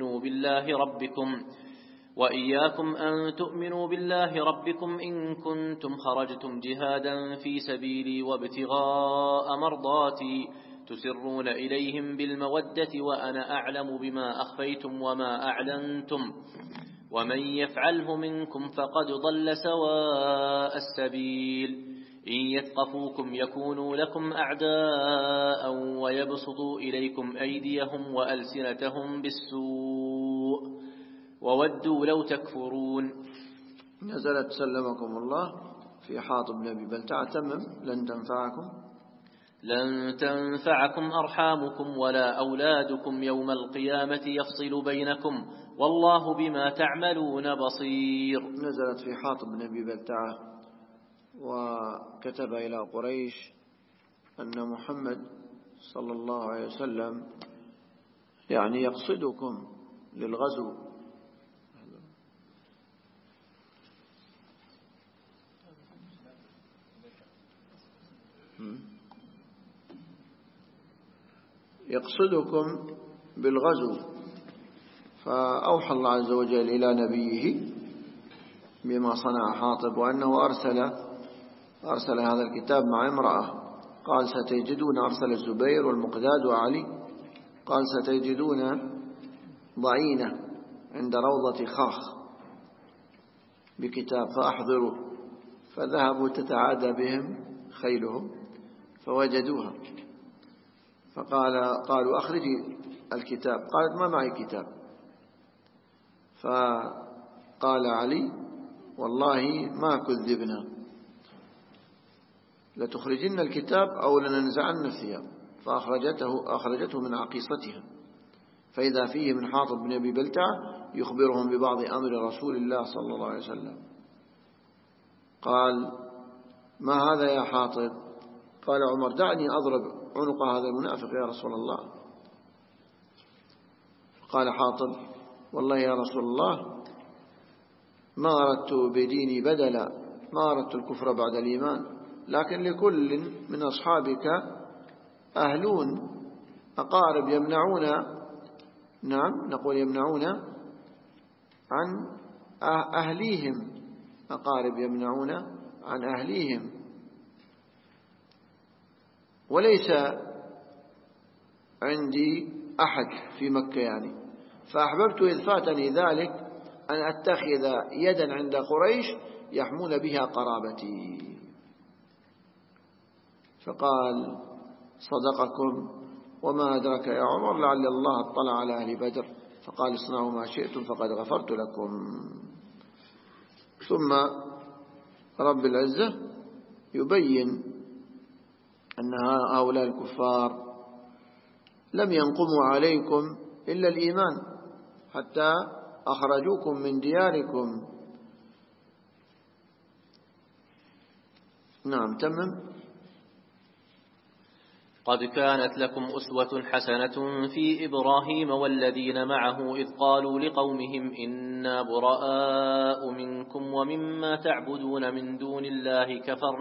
تؤمنوا بالله ربكم إن كنتم خرجتم جهادا في سبيلي وابتغاء مرضاتي تسرون إليهم بالمودة وأنا أعلم بما أخفيتم وما أعلنتم ومن يفعله منكم فقد ضل سواء السبيل. إن يثقفوكم يكونوا لكم أعداء ويبسطوا إليكم أيديهم وألسنتهم بالسوء وودوا لو تكفرون. نزلت سلمكم الله في حاطب نبي بلتعة. تمم. لن تنفعكم أرحامكم ولا أولادكم يوم القيامة يفصل بينكم والله بما تعملون بصير. نزلت في حاطب نبي بلتعة، وكتب إلى قريش أن محمد صلى الله عليه وسلم يعني يقصدكم للغزو. يقصدكم بالغزو. فأوحى الله عز وجل إلى نبيه بما صنع حاطب، وأنه أرسل هذا الكتاب مع امرأة. قال ستجدون، أرسل الزبير والمقداد وعلي، قال ستجدون ضعينة عند روضة خاخ بكتاب فأحضروا. فذهبوا تتعادى بهم خيلهم فوجدوها، قالوا أخرجي الكتاب. قالت ما معي كتاب. فقال علي والله ما كذبنا، لتخرجن الكتاب أو لننزعن الثياب. فأخرجته من عقيصتها، فإذا فيه من حاطب بن أبي بلتعة يخبرهم ببعض أمر رسول الله صلى الله عليه وسلم. قال ما هذا يا حاطب؟ قال عمر دعني أضرب عنق هذا المنافق يا رسول الله. قال حاطب والله يا رسول الله ما أردت بديني بدلا، ما أردت الكفر بعد الإيمان، لكن لكل من أصحابك أهلون أقارب يمنعون، نعم نقول يمنعون عن أهليهم، أقارب يمنعون عن أهليهم، وليس عندي أحد في مكة يعني. فأحببت إذ فاتني ذلك أن أتخذ يدا عند قريش يحمون بها قرابتي. فقال صدقكم وما أدرك يا عمر لعل الله اطلع على أهل بدر فقال اصنعوا ما شئتم فقد غفرت لكم. ثم رب العزة يبين أن هؤلاء الكفار لم ينقموا عليكم إلا الإيمان حتى أخرجوكم من دياركم. نعم تمم. قد كانت لكم أسوة حسنة في إبراهيم والذين معه إذ قالوا لقومهم إنا براء منكم ومما تعبدون من دون الله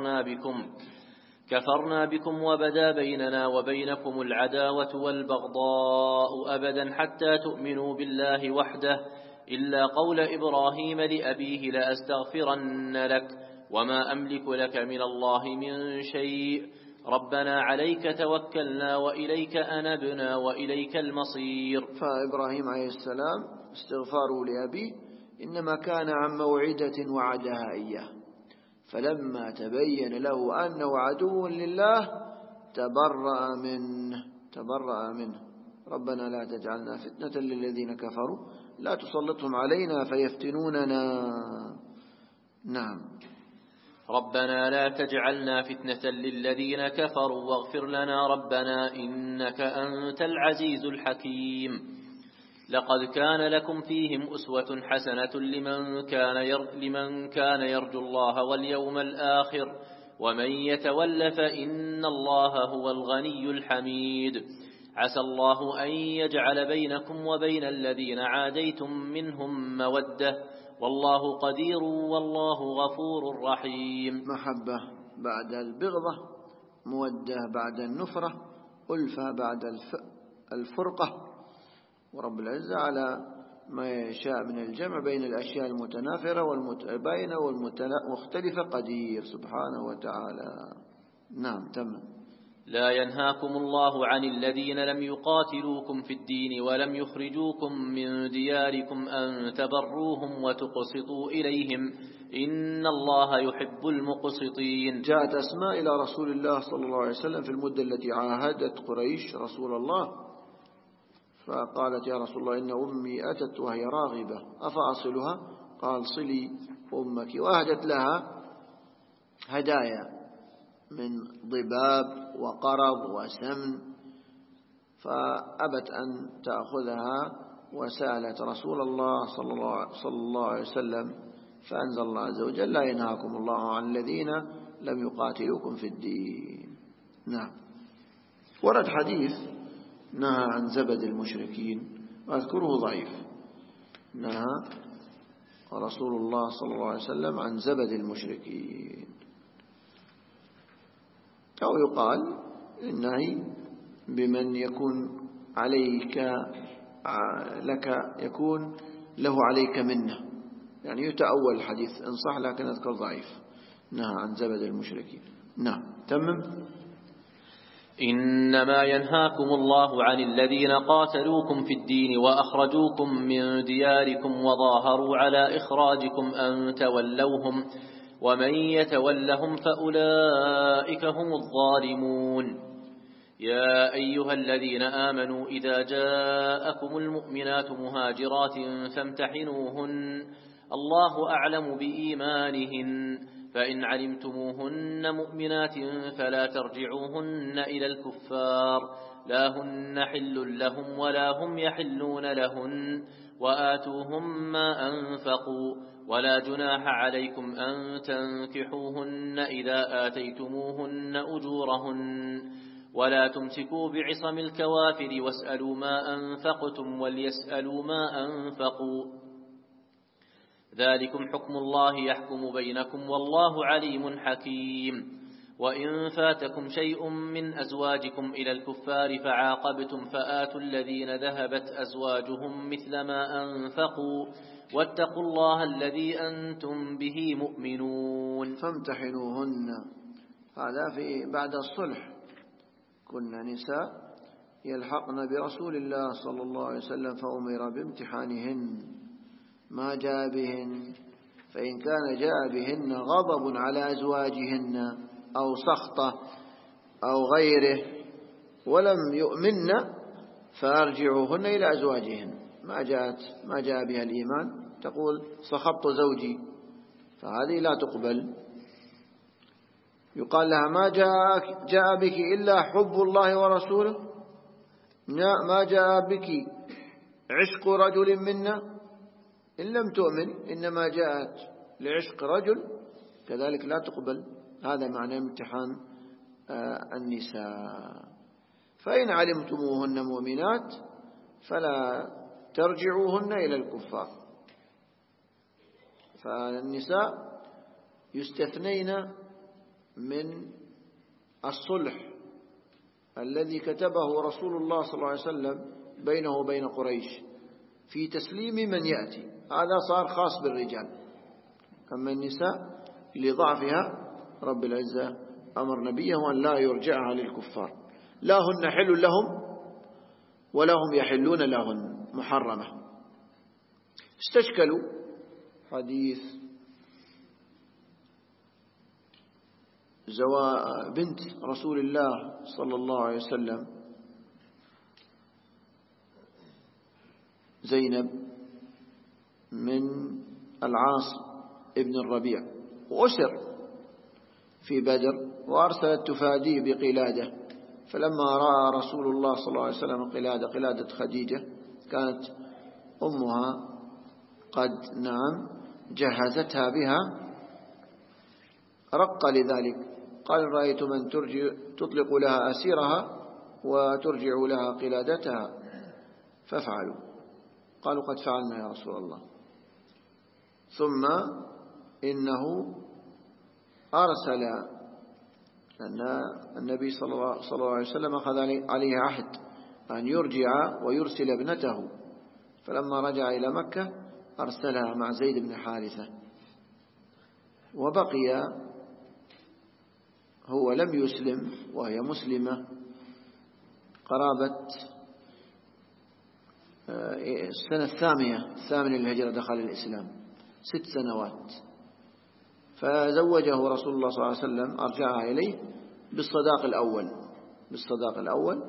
كفرنا بكم وبدا بيننا وبينكم العداوة والبغضاء أبدا حتى تؤمنوا بالله وحده إلا قول إبراهيم لأبيه لأستغفرن لك وما أملك لك من الله من شيء ربنا عليك توكلنا وإليك أنبنا وإليك المصير. فإبراهيم عليه السلام استغفاره لأبيه إنما كان عن موعدة وعدها إياه، فلما تبين له أنه عدو لله تبرأ منه. ربنا لا تجعلنا فتنة للذين كفروا لا تسلطهم علينا فيفتنوننا. نعم. ربنا لا تجعلنا فتنة للذين كفروا واغفر لنا ربنا إنك أنت العزيز الحكيم. لقد كان لكم فيهم أسوة حسنة لمن كان يرجو الله واليوم الآخر ومن يتول فإن الله هو الغني الحميد. عسى الله أن يجعل بينكم وبين الذين عاديتم منهم مودة والله قدير والله غفور رحيم. محبة بعد البغضة، مودة بعد النفرة، ألفة بعد الفرقة. ورب العزة على ما يشاء من الجمع بين الأشياء المتنافرة والمتباينة والمختلفة قدير سبحانه وتعالى. نعم تمام. لا ينهاكم الله عن الذين لم يقاتلوكم في الدين ولم يخرجوكم من دياركم أن تبروهم وتقسطوا إليهم إن الله يحب المقسطين. جاءت أسماء إلى رسول الله صلى الله عليه وسلم في المدة التي عاهدت قريش رسول الله، فقالت يا رسول الله إن أمي أتت وهي راغبة أفأصلها؟ قال صلي أمك، وأهدت لها هدايا من ضباب وقرض وسمن، فأبت أن تأخذها وسألت رسول الله صلى الله عليه وسلم، فأنزل الله عز وجل لا ينهاكم الله عن الذين لم يقاتلوكم في الدين. نعم. ورد حديث نهى عن زبد المشركين وأذكره ضعيف. نهى رسول الله صلى الله عليه وسلم عن زبد المشركين، أو يقال النهي بمن يكون عليك لك يكون له عليك منه، يعني يتأول الحديث إن صح لكن أذكر ضعيف. نهى عن زبد المشركين. نعم تمم. إنما ينهاكم الله عن الذين قاتلوكم في الدين وأخرجوكم من دياركم وظاهروا على إخراجكم أن تولوهم ومن يتولهم فأولئك هم الظالمون. يا أيها الذين آمنوا إذا جاءكم المؤمنات مهاجرات فامتحنوهن الله أعلم بإيمانهن فإن علمتموهن مؤمنات فلا ترجعوهن إلى الكفار لا هن حل لهم ولا هم يحلون لهن وآتوهم ما أنفقوا ولا جناح عليكم أن تنكحوهن إذا آتيتموهن أجورهن ولا تمسكوا بعصم الكوافر واسألوا ما أنفقتم وليسألوا ما أنفقوا ذلكم حكم الله يحكم بينكم والله عليم حكيم. وإن فاتكم شيء من أزواجكم إلى الكفار فعاقبتم فآتوا الذين ذهبت أزواجهم مثل ما أنفقوا واتقوا الله الذي أنتم به مؤمنون. فامتحنوهن هذا في بعد الصلح، كنا نساء يلحقن برسول الله صلى الله عليه وسلم فأمر بامتحانهن ما جاء بهن، فإن كان جاء بهن غضب على أزواجهن أو سخطة أو غيره ولم يؤمن فأرجعوهن إلى أزواجهن. ما جاء بها الإيمان تقول سخطت زوجي، فهذه لا تقبل. يقال لها ما جاء بك إلا حب الله ورسوله، ما جاء بك عشق رجل منا إن لم تؤمن، إنما جاءت لعشق رجل، كذلك لا تقبل. هذا معنى امتحان النساء. فإن علمتموهن مؤمنات فلا ترجعوهن إلى الكفار. فالنساء يستثنين من الصلح الذي كتبه رسول الله صلى الله عليه وسلم بينه وبين قريش في تسليم من يأتي، هذا صار خاص بالرجال. أما النساء لضعفها رب العزة أمر نبيه أن لا يرجعها للكفار، لا هن حل لهم ولا هم يحلون لهن، محرمة. استشكلوا حديث بنت رسول الله صلى الله عليه وسلم زينب من العاص ابن الربيع، وأسر في بدر وأرسلت تفاديه بقلادة. فلما رأى رسول الله صلى الله عليه وسلم قلادة خديجة كانت أمها قد جهزتها بها، رق لذلك، قال رأيت من تطلق لها أسيرها وترجع لها قلادتها فافعلوا. قالوا قد فعلنا يا رسول الله. ثم إنه أرسل أن النبي صلى الله عليه وسلم أخذ عليه عهد أن يرجع ويرسل ابنته، فلما رجع إلى مكة أرسلها مع زيد بن حارثة، وبقي هو لم يسلم وهي مسلمة قرابة السنة الثامنة للهجرة دخل الإسلام 6 سنوات. فزوجه رسول الله صلى الله عليه وسلم، أرجعها إليه بالصداق الأول.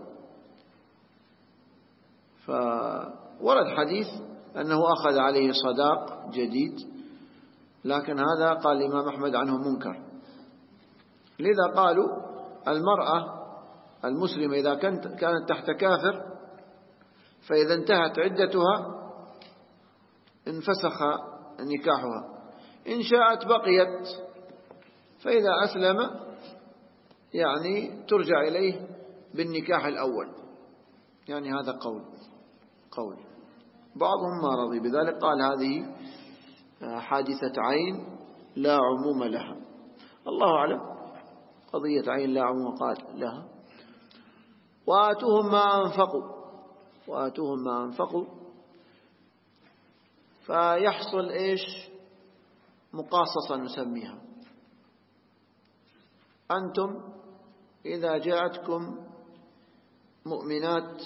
فورد حديث أنه أخذ عليه صداق جديد، لكن هذا قال الإمام أحمد عنه منكر. لذا قالوا المرأة المسلمة إذا كانت تحت كافر فإذا انتهت عدتها انفسخ نكاحها، إن شاءت بقيت، فإذا أسلم يعني ترجع إليه بالنكاح الأول. يعني هذا قول بعضهم ما رضي بذلك، قال هذه حادثة عين لا عموم لها. الله أعلم، قضية عين لا عموم قال لها. وآتوهم ما أنفقوا، وآتوهم ما أنفقوا. فيحصل إيش؟ مقاصصة نسميها. أنتم إذا جاءتكم مؤمنات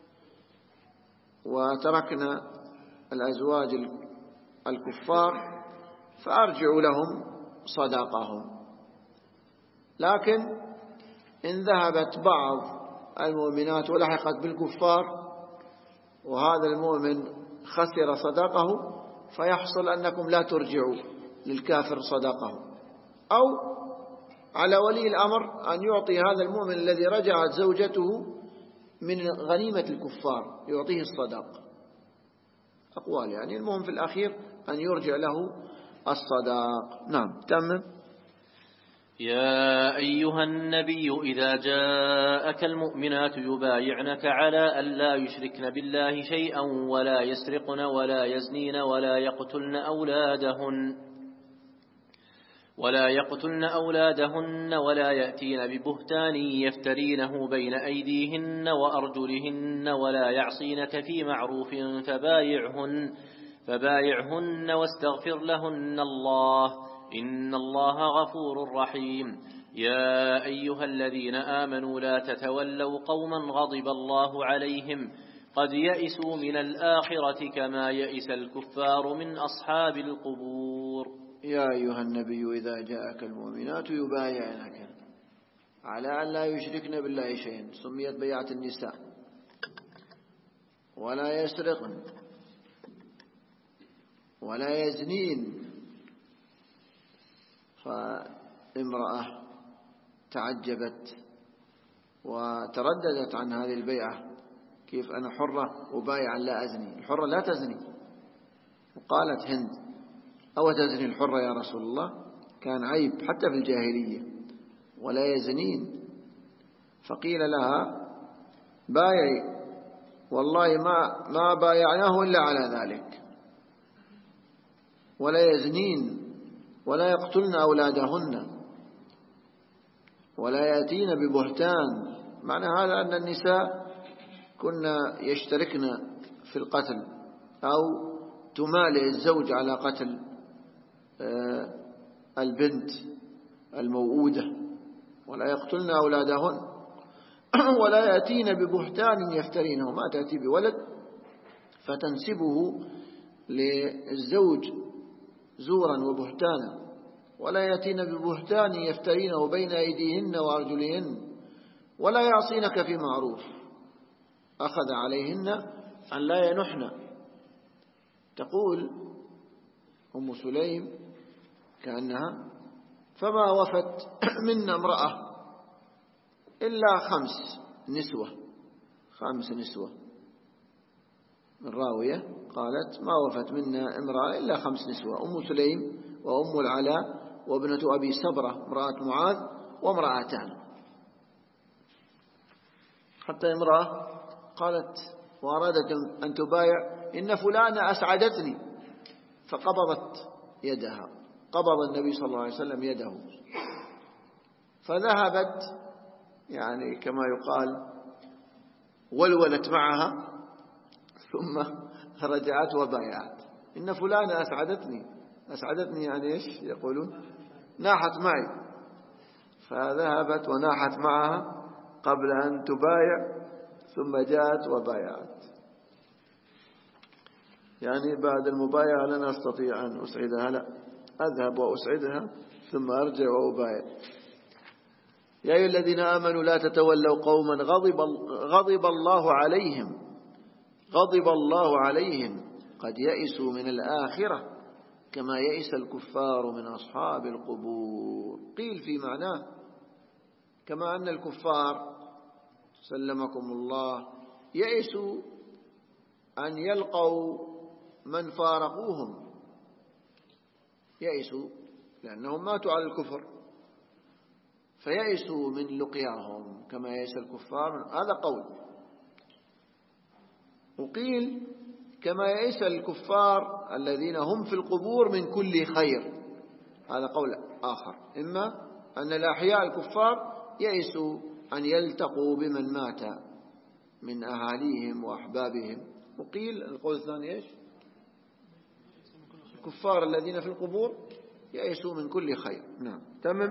وتركنا الأزواج الكفار فأرجعوا لهم صداقهم. لكن إن ذهبت بعض المؤمنات ولحقت بالكفار وهذا المؤمن خسر صداقه، فيحصل أنكم لا ترجعوا للكافر صداقه، أو على ولي الأمر أن يعطي هذا المؤمن الذي رجعت زوجته من غنيمة الكفار يعطيه الصداق. أقوال يعني، المهم في الأخير أن يرجع له الصداق. نعم تمام. يا أيها النبي إذا جاءك المؤمنات يبايعنك على أن لا يشركن بالله شيئا ولا يسرقن ولا يزنين ولا يقتلن أولادهن ولا يأتين ببهتان يفترينه بين أيديهن وأرجلهن ولا يعصينك في معروف فبايعهن واستغفر لهن الله إن الله غفور رحيم. يا أيها الذين آمنوا لا تتولوا قوما غضب الله عليهم قد يئسوا من الآخرة كما يئس الكفار من أصحاب القبور. يا أيها النبي إذا جاءك المؤمنات يبايعنك على أن لا يشركن بالله شيئا، سميت بيعة النساء، ولا يسرقن ولا يزنين. فامرأة تعجبت وترددت عن هذه البيعة، كيف أنا حرة وبايع لا أزني؟ الحرة لا تزني. وقالت هند: أو تزني الحرة يا رسول الله؟ كان عيب حتى في الجاهلية، ولا يزنين. فقيل لها: بايعي، والله ما بايعناه إلا على ذلك. ولا يزنين ولا يقتلن أولادهن ولا يأتين ببهتان. معنى هذا أن النساء كنا يشتركن في القتل أو تمالئ الزوج على قتل البنت الموؤودة. ولا يقتلن أولادهن ولا يأتين ببهتان يفترينه، ما تأتي بولد فتنسبه للزوج زورا وبهتانا. ولا يأتين ببهتان يفترينه بين أيديهن وأرجلهن ولا يعصينك في معروف. أخذ عليهن أن لا ينحن. تقول أم سليم كأنها: فما وفت منا امرأة إلا 5 نسوة. 5 نسوة. الراوية قالت: ما وفت منا امرأة إلا 5 نسوة: أم سليم وأم العلاء وابنة أبي سبرة امرأة معاذ وامرأتان. حتى امرأة قالت وأرادت أن تبايع: إن فلانة أسعدتني، فقبضت يدها. قبض النبي صلى الله عليه وسلم يده، فذهبت يعني كما يقال ولولت معها، ثم رجعت وبايعت. إن فلانة أسعدتني يعني إيش يقولون؟ ناحت معي. فذهبت وناحت معها قبل أن تبايع، ثم جاءت وبايعت. يعني بعد المبايعة لا أستطيع أن أسعدها، لا، أذهب وأسعدها ثم أرجع وأبايع. يا أيها الذين آمنوا لا تتولوا قوما غضب الله عليهم قد يئسوا من الآخرة كما يئس الكفار من أصحاب القبور. قيل في معناه: كما أن الكفار سلمكم الله يئسوا أن يلقوا من فارقوهم، يئسوا لأنهم ماتوا على الكفر فيئسوا من لقياهم كما يئس الكفار. هذا قول. وقيل: كما يئس الكفار الذين هم في القبور من كل خير. هذا قول آخر. إما أن الأحياء الكفار يئسوا أن يلتقوا بمن مات من أهاليهم وأحبابهم. وقيل القول الثاني إيش؟ الكفار الذين في القبور يأسوا من كل خير. نعم تمام.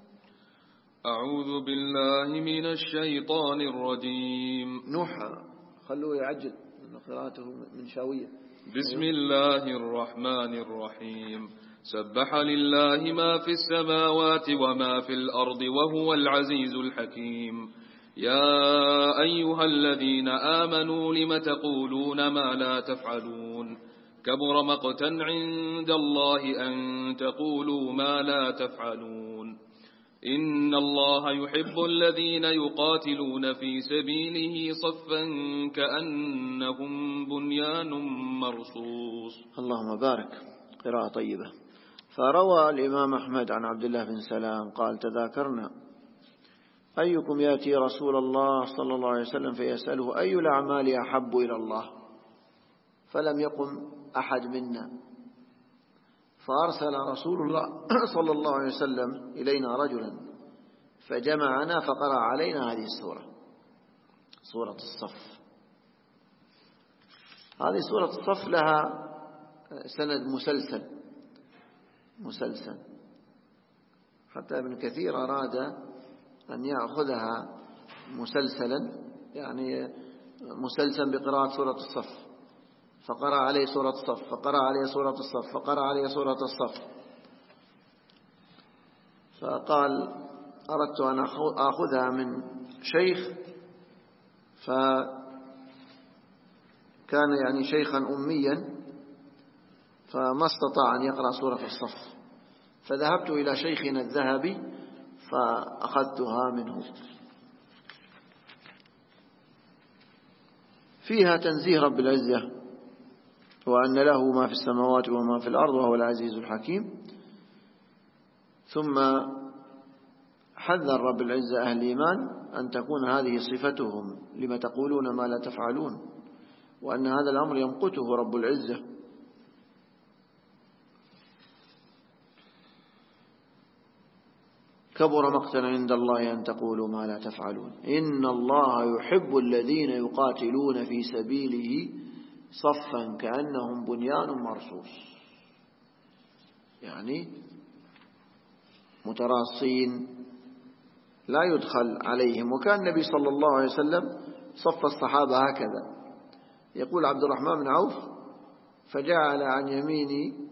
أعوذ بالله من الشيطان الرجيم. نوح خلوه يعجل من قراءته من شاوية. بسم الله الرحمن الرحيم. سبح لله ما في السماوات وما في الأرض وهو العزيز الحكيم. يا أيها الذين آمنوا لم تقولون ما لا تفعلون كبر مقتا عند الله أن تقولوا ما لا تفعلون إن الله يحب الذين يقاتلون في سبيله صفا كأنهم بنيان مرصوص. اللهم بارك. قراءة طيبة. فروى الإمام أحمد عن عبد الله بن سلام قال تذاكرنا أيكم يأتي رسول الله صلى الله عليه وسلم فيسأله أي الأعمال أحب إلى الله، فلم يقم أحد منا، فأرسل رسول الله صلى الله عليه وسلم إلينا رجلا فجمعنا فقرأ علينا هذه السورة، سورة الصف. هذه سورة الصف لها سند مسلسل حتى ابن كثير أراد أن يأخذها مسلسلا، يعني مسلسل بقراءة سورة الصف، فقرأ عليه سورة الصف، فقرأ عليه سورة الصف، فقرأ عليه سورة الصف. فقال أردت أن أخذها من شيخ، فكان يعني شيخا أميا فما استطاع أن يقرأ سورة الصف، فذهبت إلى شيخنا الذهبي فأخذتها منه. فيها تنزيه رب العزة وأن له ما في السماوات وما في الأرض وهو العزيز الحكيم. ثم حذر رب العزة أهل الإيمان أن تكون هذه صفتهم لما تقولون ما لا تفعلون، وأن هذا الأمر يمقته رب العزة. كبر مقتا عند الله أن تقولوا ما لا تفعلون إن الله يحب الذين يقاتلون في سبيله صفا كأنهم بنيان مرصوص، يعني متراصين لا يدخل عليهم. وكان النبي صلى الله عليه وسلم صف الصحابة هكذا، يقول عبد الرحمن بن عوف فجعل عن يميني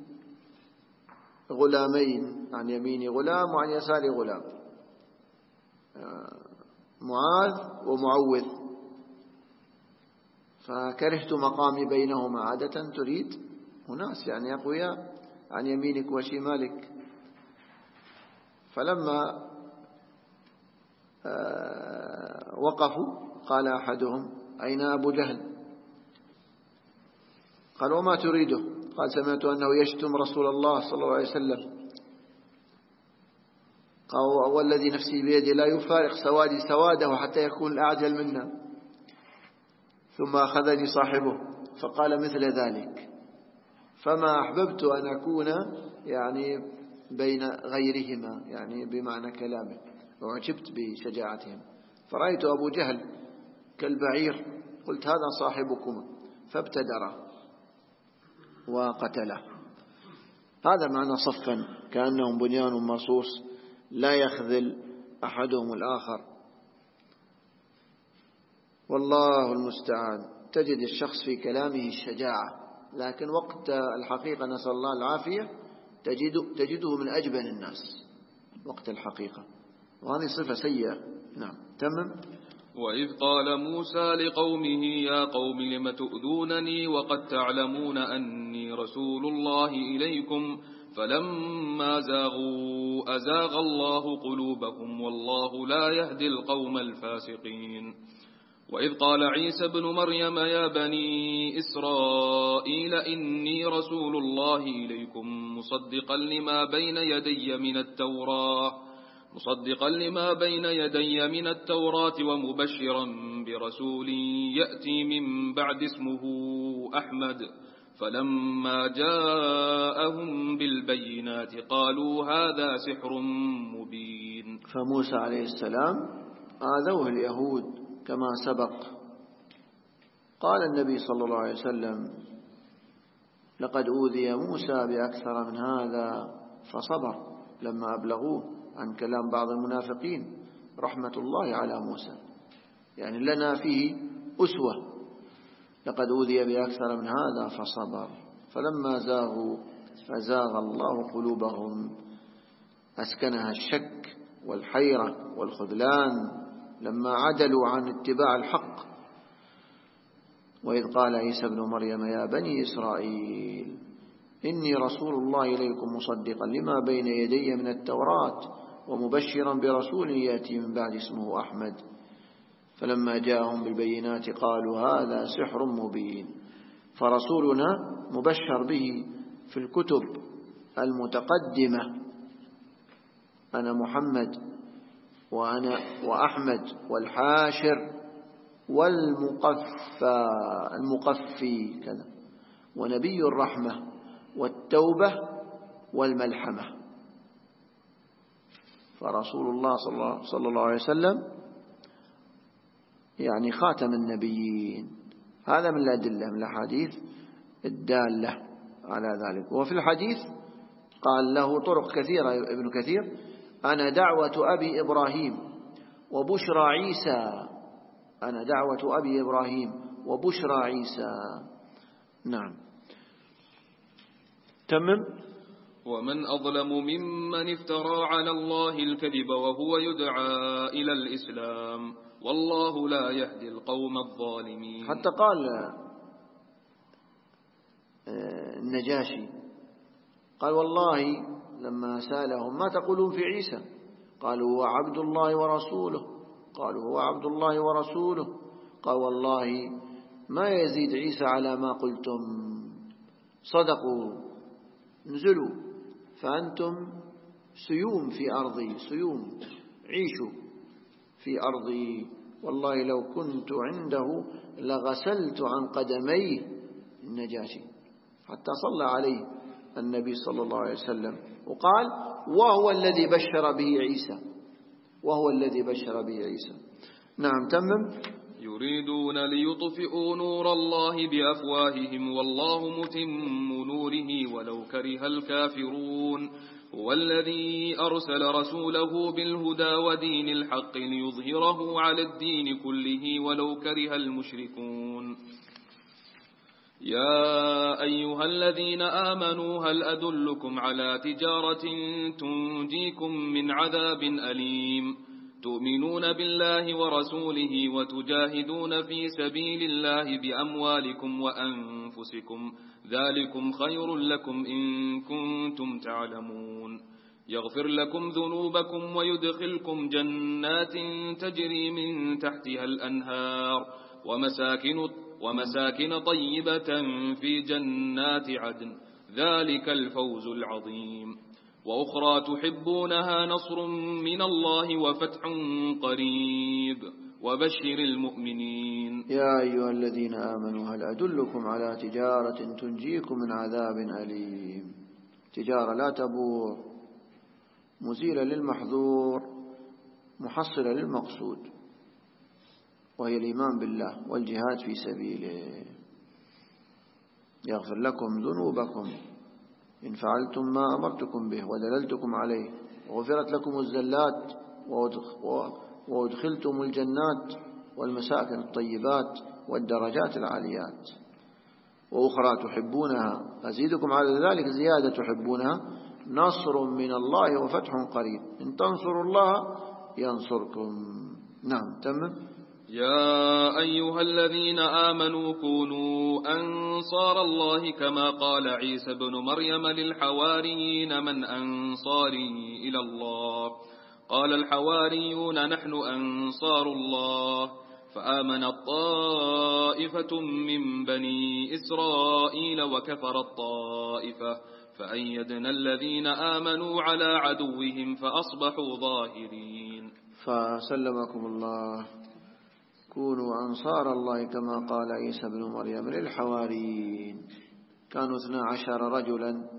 غلامين، عن يميني غلام وعن يساري غلام، معاذ ومعوذ، فكرهت مقامي بينهما. عادة تريد أناس يعني أقوياء عن يمينك وشمالك. فلما وقفوا قال أحدهم أين أبو جهل؟ قال وما تريده؟ قال سمعت أنه يشتم رسول الله صلى الله عليه وسلم. قال والذي نفسي بيدي لا يفارق سوادي سواده حتى يكون الأعجل منا. ثم أخذني صاحبه فقال مثل ذلك، فما أحببت أن أكون يعني بين غيرهما، يعني بمعنى كلامه، وعجبت بشجاعتهم. فرأيت أبو جهل كالبعير قلت هذا صاحبكما، فابتدره وقتله. هذا معنى صفا كأنهم بنيان مرصوص لا يخذل أحدهم الآخر. والله المستعان. تجد الشخص في كلامه الشجاعة، لكن وقت الحقيقة نسأل الله العافية تجده من أجبن الناس وقت الحقيقة، وهذه صفة سيئة. نعم تمام. وإذ قال موسى لقومه يا قوم لم تؤذونني وقد تعلمون أني رسول الله إليكم فلما زاغوا أزاغ الله قلوبهم والله لا يهدي القوم الفاسقين. وإذ قال عيسى بن مريم يا بني إسرائيل إني رسول الله إليكم مصدقا لما بين يدي من التوراة ومبشرا برسول يأتي من بعد اسمه أحمد. فلما جاءهم بالبينات قالوا هذا سحر مبين. فموسى عليه السلام آذوه اليهود كما سبق قال النبي صلى الله عليه وسلم: لقد أوذي موسى بأكثر من هذا فصبر، لما أبلغوه عن كلام بعض المنافقين رحمة الله على موسى، يعني لنا فيه أسوة. لقد أوذي بأكثر من هذا فصبر، فلما زاغوا فزاغ الله قلوبهم، أسكنها الشك والحيرة والخذلان لما عدلوا عن اتباع الحق. وإذ قال عيسى ابن مريم: يا بني إسرائيل إني رسول الله إليكم مصدقا لما بين يدي من التوراة ومبشرا برسول يأتي من بعد اسمه أحمد. فلما جاءهم بالبينات قالوا هذا سحر مبين. فرسولنا مبشر به في الكتب المتقدمة: أنا محمد وأنا وأحمد والحاشر المقفي كذا، ونبي الرحمة والتوبة والملحمة. فرسول الله صلى الله عليه وسلم يعني خاتم النبيين. هذا من الأدلة، من الأحاديث الدالة على ذلك. وفي الحديث قال له طرق كثيرة ابن كثير: أنا دعوة أبي إبراهيم وبشرى عيسى، أنا دعوة أبي إبراهيم وبشرى عيسى. نعم، تمم. ومن أظلم ممن افترى على الله الكذب وهو يدعى إلى الإسلام والله لا يهدي القوم الظالمين. حتى قال النجاشي، قال: والله لما سألهم ما تقولون في عيسى؟ قالوا: هو عبد الله ورسوله. قالوا: هو عبد الله ورسوله. قال: والله ما يزيد عيسى على ما قلتم. صدقوا، انزلوا فأنتم سيوم في أرضي، سيوم، عيشوا في أرضي. والله لو كنت عنده لغسلت عن قدميه النجاشي، حتى صلى عليه النبي صلى الله عليه وسلم وقال: وهو الذي بشر به عيسى، وهو الذي بشر به عيسى. نعم، تمم. يريدون ليطفئوا نور الله بأفواههم والله متم نوره ولو كره الكافرون. هو الذي أرسل رسوله بالهدى ودين الحق ليظهره على الدين كله ولو كره المشركون. يا أيها الذين آمنوا هل أدلكم على تجارة تنجيكم من عذاب أليم تؤمنون بالله ورسوله وتجاهدون في سبيل الله بأموالكم وأنفسكم ذلكم خير لكم إن كنتم تعلمون. يغفر لكم ذنوبكم ويدخلكم جنات تجري من تحتها الأنهار ومساكن طيبة في جنات عدن ذلك الفوز العظيم. وأخرى تحبونها نصر من الله وفتح قريب وبشر المؤمنين. يا أيها الذين آمنوا هل أدلكم على تجارة تنجيكم من عذاب أليم. تجارة لا تبور، مزيلة للمحذور، محصلة للمقصود، وهي الإيمان بالله والجهاد في سبيله. يغفر لكم ذنوبكم إن فعلتم ما أمرتكم به ودللتكم عليه، وغفرت لكم الزلات وادخلتم الجنات والمساكن الطيبات والدرجات العاليات. وأخرى تحبونها، أزيدكم على ذلك زيادة تحبونها، نصر من الله وفتح قريب إن تنصروا الله ينصركم. نعم، تمام. يا أيها الذين آمنوا كونوا أنصار الله كما قال عيسى بن مريم للحواريين من أنصاري إلى الله قال الحواريون نحن أنصار الله فآمنت طائفة من بني إسرائيل وكفرت طائفة فأيدنا الذين آمنوا على عدوهم فأصبحوا ظاهرين. فسلمكم الله. كونوا أنصار الله كما قال عيسى بن مريم للحواريين. كانوا 12 رجلا،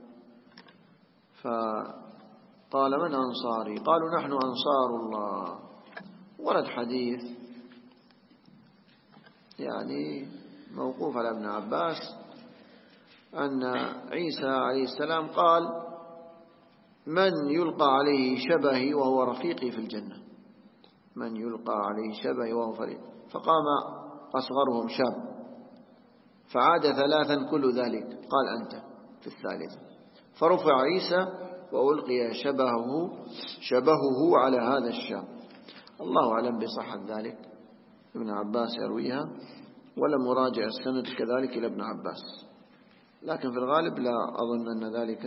فقال من أنصاري؟ قالوا نحن أنصار الله. ورد حديث يعني موقوف على ابن عباس أن عيسى عليه السلام قال من يلقى عليه شبهي وهو رفيقي في الجنة، من يلقى عليه شبهي وهو فريق. فقام أصغرهم شاب فعاد ثلاثا كل ذلك قال أنت في الثالث، فرفع عيسى وألقي شبهه على هذا الشاب. الله أعلم بصحة ذلك، ابن عباس يرويها ولم أراجع السند كذلك إلى ابن عباس، لكن في الغالب لا أظن أن ذلك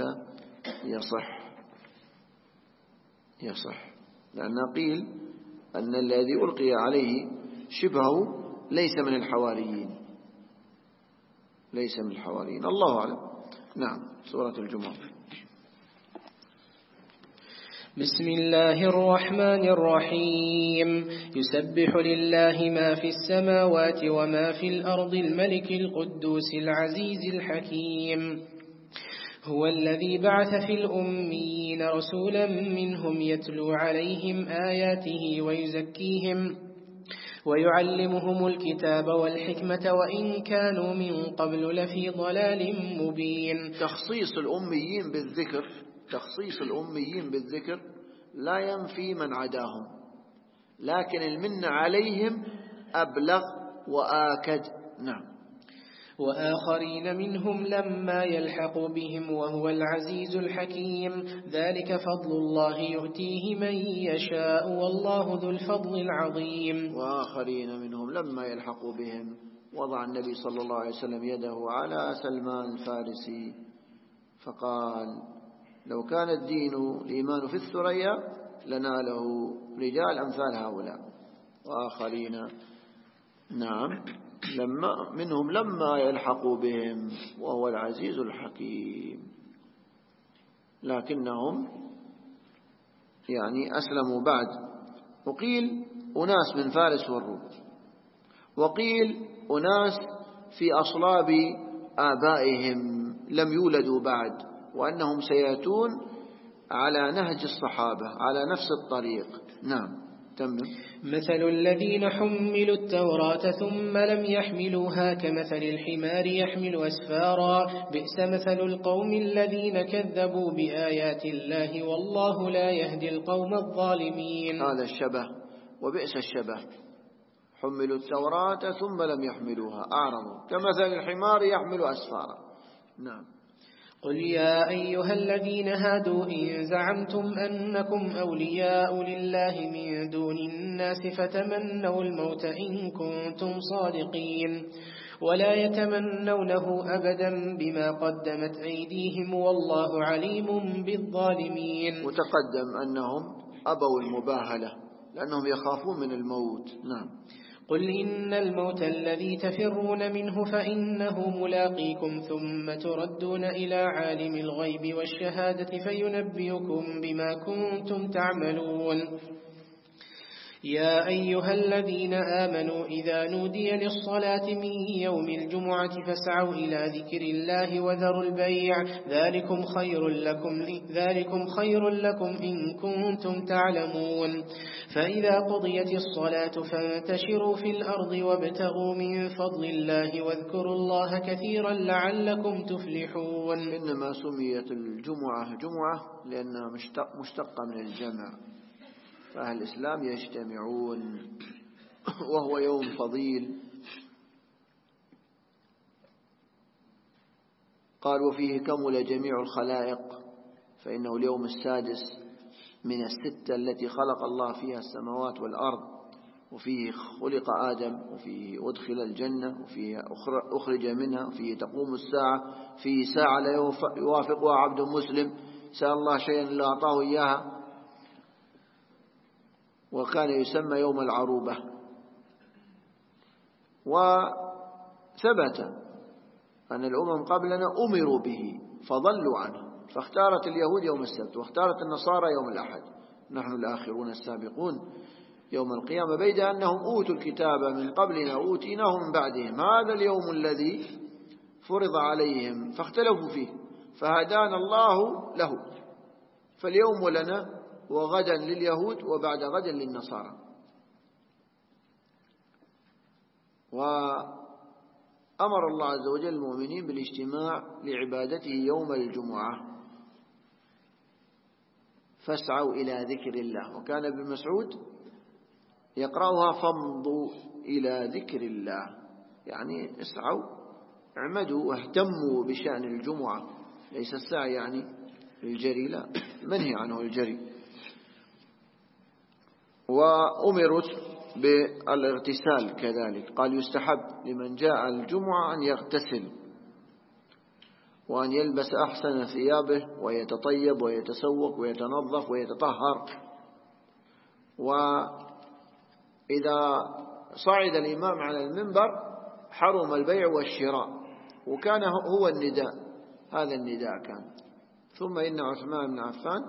يصح، لأن قيل أن الذي ألقي عليه شبهه ليس من الحواريين، الله أعلم. نعم. سورة الجمعة. بسم الله الرحمن الرحيم. يسبح لله ما في السماوات وما في الأرض الملك القدوس العزيز الحكيم. هو الذي بعث في الأميين رسولا منهم يتلو عليهم آياته ويزكيهم ويعلمهم الكتاب والحكمة وإن كانوا من قبل لفي ضلال مبين. تخصيص الأميين بالذكر لا ينفي من عداهم، لكن المنة عليهم أبلغ وآكد. نعم. وآخرين منهم لما يلحقوا بهم وهو العزيز الحكيم. ذلك فضل الله يؤتيه من يشاء والله ذو الفضل العظيم. وآخرين منهم لما يلحقوا بهم، وضع النبي صلى الله عليه وسلم يده على سلمان الفارسي فقال لو كان الدين الإيمان في الثريا لناله رجال أمثال هؤلاء. وآخرين نعم منهم لما يلحقوا بهم وهو العزيز الحكيم، لكنهم أسلموا بعد. وقيل أناس من فارس والروم، وقيل أناس في أصلاب آبائهم لم يولدوا بعد، وأنهم سيأتون على نهج الصحابة على نفس الطريق. نعم. مثل الذين حملوا التوراة ثم لم يحملوها كمثل الحمار يحمل أسفارا بئس مثل القوم الذين كذبوا بآيات الله والله لا يهدي القوم الظالمين. هذا الشبه وبئس الشبه، حملوا التوراة ثم لم يحملوها أعرضوا كمثل الحمار يحمل أسفارا. نعم. قل يا أيها الذين هادوا إن زعمتم أنكم أولياء لله من دون الناس فتمنوا الموت إن كنتم صادقين ولا يتمنونه أبدا بما قدمت أيديهم والله عليم بالظالمين. وتقدم أنهم أبوا المباهلة لأنهم يخافون من الموت. نعم. قل إن الموت الذي تفرون منه فإنه ملاقيكم ثم تردون إلى عالم الغيب والشهادة فينبئكم بما كنتم تعملون. يا أيها الذين آمنوا إذا نودي للصلاة من يوم الجمعة فاسعوا إلى ذكر الله وذروا البيع ذلكم خير لكم إن كنتم تعلمون. فإذا قضيت الصلاة فانتشروا في الأرض وابتغوا من فضل الله واذكروا الله كثيرا لعلكم تفلحون. إنما سميت الجمعة جمعة لأنها مشتقة من الجمع، فأهل الإسلام يجتمعون وهو يوم فضيل. قال وفيه كمل جميع الخلائق، فإنه اليوم السادس من الستة التي خلق الله فيها السماوات والأرض، وفيه خلق آدم، وفيه أدخل الجنة، وفيه أخرج منها، وفيه تقوم الساعة، فيه ساعة لا يوافقها عبد مسلم سأل الله شيئا لا أعطاه إياها، وكان يسمى يوم العروبة. وثبت أن الأمم قبلنا أمروا به فضلوا عنه، فاختارت اليهود يوم السبت واختارت النصارى يوم الأحد، نحن الآخرون السابقون يوم القيامة، بيد أنهم أوتوا الكتاب من قبلنا أوتيناه من بعدهم، هذا اليوم الذي فرض عليهم فاختلفوا فيه فهدانا الله له، فاليوم لنا وغدا لليهود وبعد غدا للنصارى. أمر الله عز وجل المؤمنين بالاجتماع لعبادته يوم الجمعة، فاسعوا إلى ذكر الله. وكان ابن مسعود يقرأها فامضوا إلى ذكر الله، يعني اسعوا، اعمدوا واهتموا بشأن الجمعة، ليس السعي يعني الجري، لا، منهي عنه الجري. وأمرت بالاغتسال كذلك، قال يستحب لمن جاء الجمعة أن يغتسل وأن يلبس أحسن ثيابه ويتطيب ويتسوق ويتنظف ويتطهر. وإذا صعد الإمام على المنبر حرم البيع والشراء، وكان هو النداء، هذا النداء كان. ثم إن عثمان بن عفان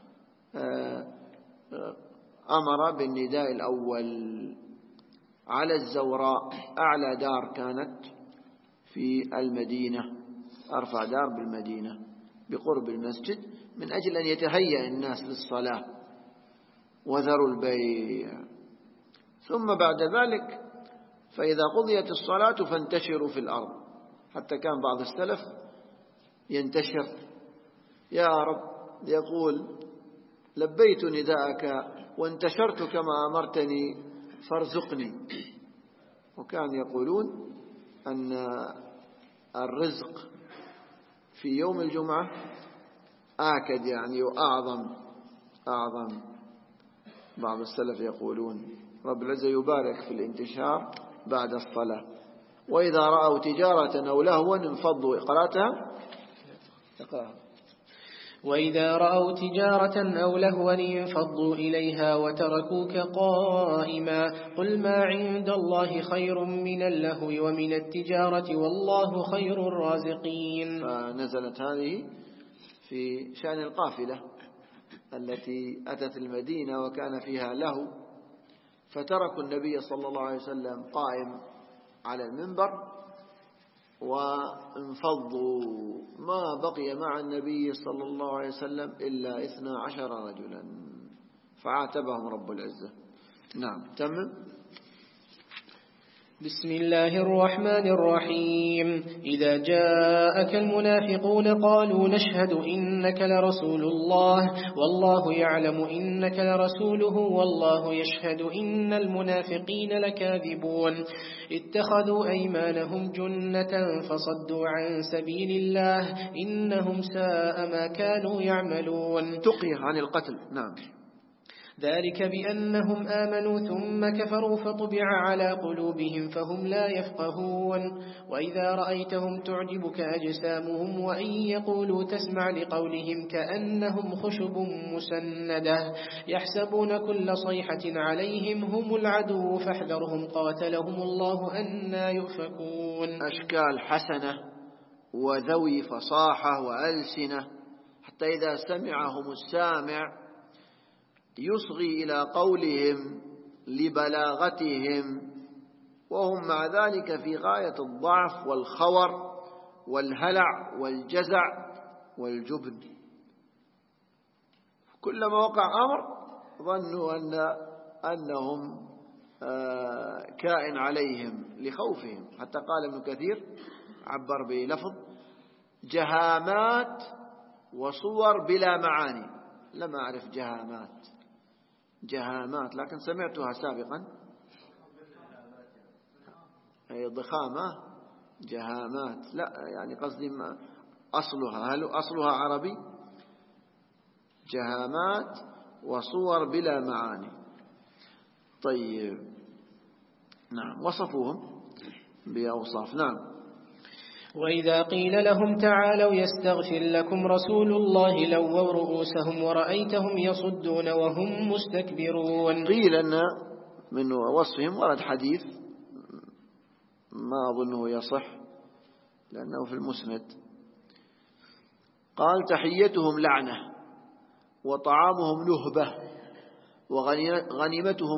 أمر بالنداء الأول على الزوراء، أعلى دار كانت في المدينة، أرفع دار بالمدينة بقرب المسجد، من أجل أن يتهيأ الناس للصلاة وذروا البيع. ثم بعد ذلك فإذا قضيت الصلاة فانتشروا في الأرض، حتى كان بعض السلف ينتشر، يا رب يقول لبيت نداءك وانتشرت كما أمرتني فارزقني. وكان يقولون أن الرزق في يوم الجمعة آكد يعني وأعظم. بعض السلف يقولون رب العزة يبارك في الانتشار بعد الصلاة. وإذا رأوا تجارة أو لهوا انفضوا. قرأتها؟ اقرأها. وإذا رأوا تجارة أو لهوا انفضوا إليها وتركوك قائما، قل ما عند الله خير من اللهو ومن التجارة والله خير الرازقين. فنزلت هذه في شأن القافلة التي أتت المدينة وكان فيها لهو، فتركوا النبي صلى الله عليه وسلم قائم على المنبر وانفضوا، ما بقي مع النبي صلى الله عليه وسلم إلا 12 رجلا، فعاتبهم رب العزة. نعم، تمام. بسم الله الرحمن الرحيم. إذا جاءك المنافقون قالوا نشهد إنك لرسول الله والله يعلم إنك لرسوله والله يشهد إن المنافقين لكاذبون. اتخذوا أيمانهم جنة فصدوا عن سبيل الله إنهم ساء ما كانوا يعملون. تقي عن القتل. نعم. ذلك بأنهم آمنوا ثم كفروا فطبع على قلوبهم فهم لا يفقهون. وإذا رأيتهم تعجبك أجسامهم وإن يقولوا تسمع لقولهم كأنهم خشب مسندة يحسبون كل صيحة عليهم هم العدو فاحذرهم قاتلهم الله أنى يؤفكون. أشكال حسنة وذوي فصاحة وألسنة، حتى إذا سمعهم السامع يصغي إلى قولهم لبلاغتهم، وهم مع ذلك في غاية الضعف والخور والهلع والجزع والجبن. كلما وقع أمر ظنوا أنهم كائن عليهم لخوفهم. حتى قال ابن كثير عبر بلفظ جهامات وصور بلا معاني. لم أعرف جهامات لكن سمعتها سابقا، أي ضخامة. جهامات لا، يعني قصدي أصلها، هل أصلها عربي؟ جهامات وصور بلا معاني. طيب، نعم، وصفوهم بأوصاف. نعم. وإذا قيل لهم تعالوا يستغفر لكم رسول الله لووا رؤوسهم ورأيتهم يصدون وهم مستكبرون. قيل أن من وصفهم ورد حديث ما أظنه يصح لأنه في المسند، قال تحيتهم لعنة وطعامهم نهبة وغنيمتهم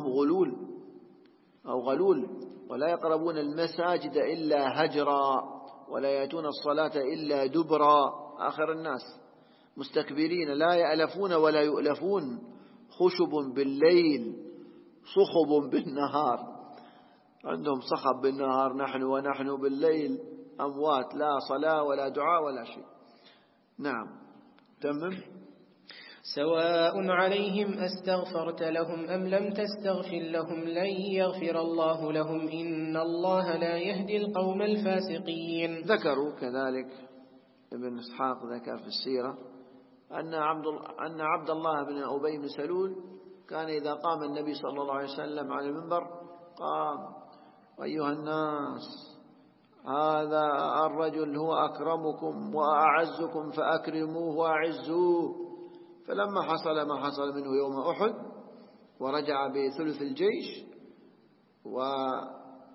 غلول ولا يقربون المساجد إلا هجرا ولا يأتون الصلاة إلا دبرا. آخر الناس مستكبرين لا يألفون ولا يؤلفون، خشب بالليل صخب بالنهار. عندهم صخب بالنهار، ونحن بالليل أموات، لا صلاة ولا دعاء ولا شيء. نعم تمم. سواء عليهم أستغفرت لهم أم لم تستغفر لهم لن يغفر الله لهم إن الله لا يهدي القوم الفاسقين. ذكروا كذلك ابن إسحاق ذكر في السيرة أن عبد الله بن أبي بن سلول كان إذا قام النبي صلى الله عليه وسلم على المنبر قام: أيها الناس، هذا الرجل هو أكرمكم وأعزكم فأكرموه وأعزوه. فلما حصل ما حصل منه يوم أحد ورجع بثلث الجيش وخذل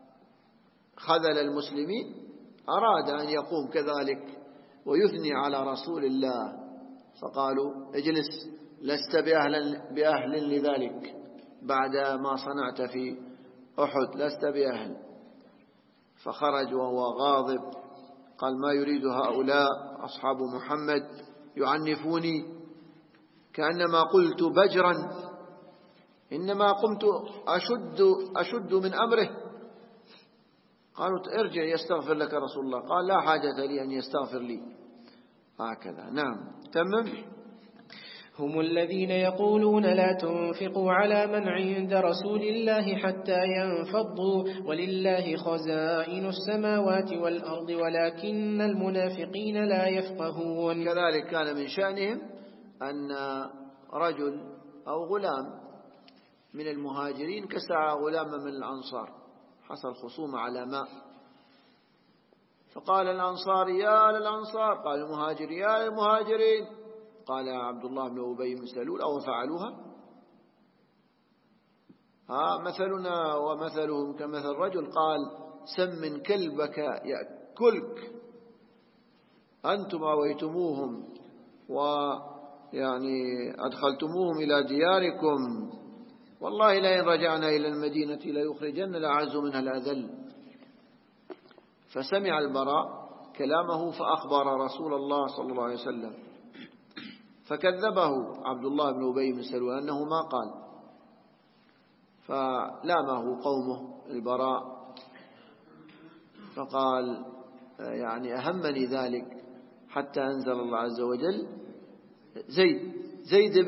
المسلمين، أراد أن يقوم كذلك ويثني على رسول الله، فقالوا: اجلس، لست بأهل لذلك بعد ما صنعت في أحد، لست بأهل. فخرج وهو غاضب، قال: ما يريد هؤلاء أصحاب محمد يعنفوني كأنما قلت بجرا، إنما قمت أشد من أمره. قالوا: ارجع يستغفر لك رسول الله. قال: لا حاجة لي أن يستغفر لي. هكذا. نعم تمم. هم الذين يقولون لا تنفقوا على من عند رسول الله حتى ينفضوا ولله خزائن السماوات والأرض ولكن المنافقين لا يفقهون. كذلك كان من شأنهم أن رجل أو غلام من المهاجرين كسع غلاما من الأنصار، حصل خصومة على ماء، فقال الأنصار: يا للأنصار، قال المهاجر: يا للمهاجرين. قال عبد الله بن أبي بن سلول: أو فعلوها؟ مثلنا ومثلهم كمثل رجل قال: سمن كلبك يأكلك، أنتم أويتموهم ويعني أدخلتموهم إلى دياركم، والله لئن رجعنا إلى المدينة ليخرجن الأعز منها الأذل. فسمع البراء كلامه فأخبر رسول الله صلى الله عليه وسلم، فكذبه عبد الله بن أبي بن سلول أنه ما قال، فلامه قومه البراء، فقال: يعني أهمني ذلك حتى أنزل الله عز وجل زيد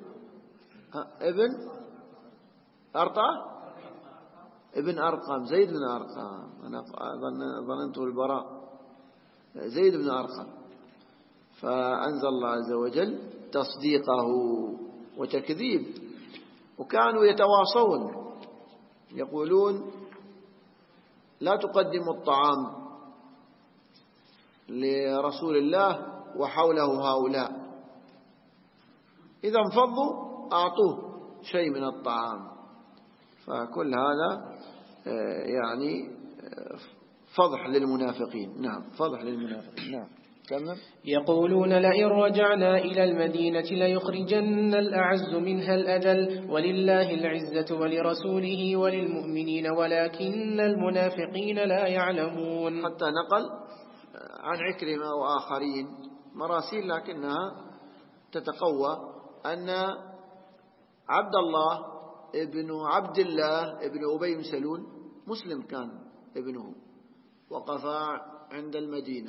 ابن أرقم، زيد بن أرقم، أنا ظننته البراء، زيد بن أرقم. فأنزل الله عز وجل تصديقه وتكذيب. وكانوا يتواصون يقولون: لا تقدموا الطعام لرسول الله وحوله هؤلاء، إذا انفضوا أعطوه شيء من الطعام. فكل هذا يعني فضح للمنافقين. نعم فضح للمنافقين. نعم كمل. يقولون: لئن رجعنا إلى المدينة ليخرجن الأعز منها الأذل ولله العزة ولرسوله وللمؤمنين ولكن المنافقين لا يعلمون. حتى نقل عن عكرمة وآخرين مراسيل لكنها تتقوى أن عبد الله ابن أبي بن سلول مسلم كان ابنه، وقف عند المدينة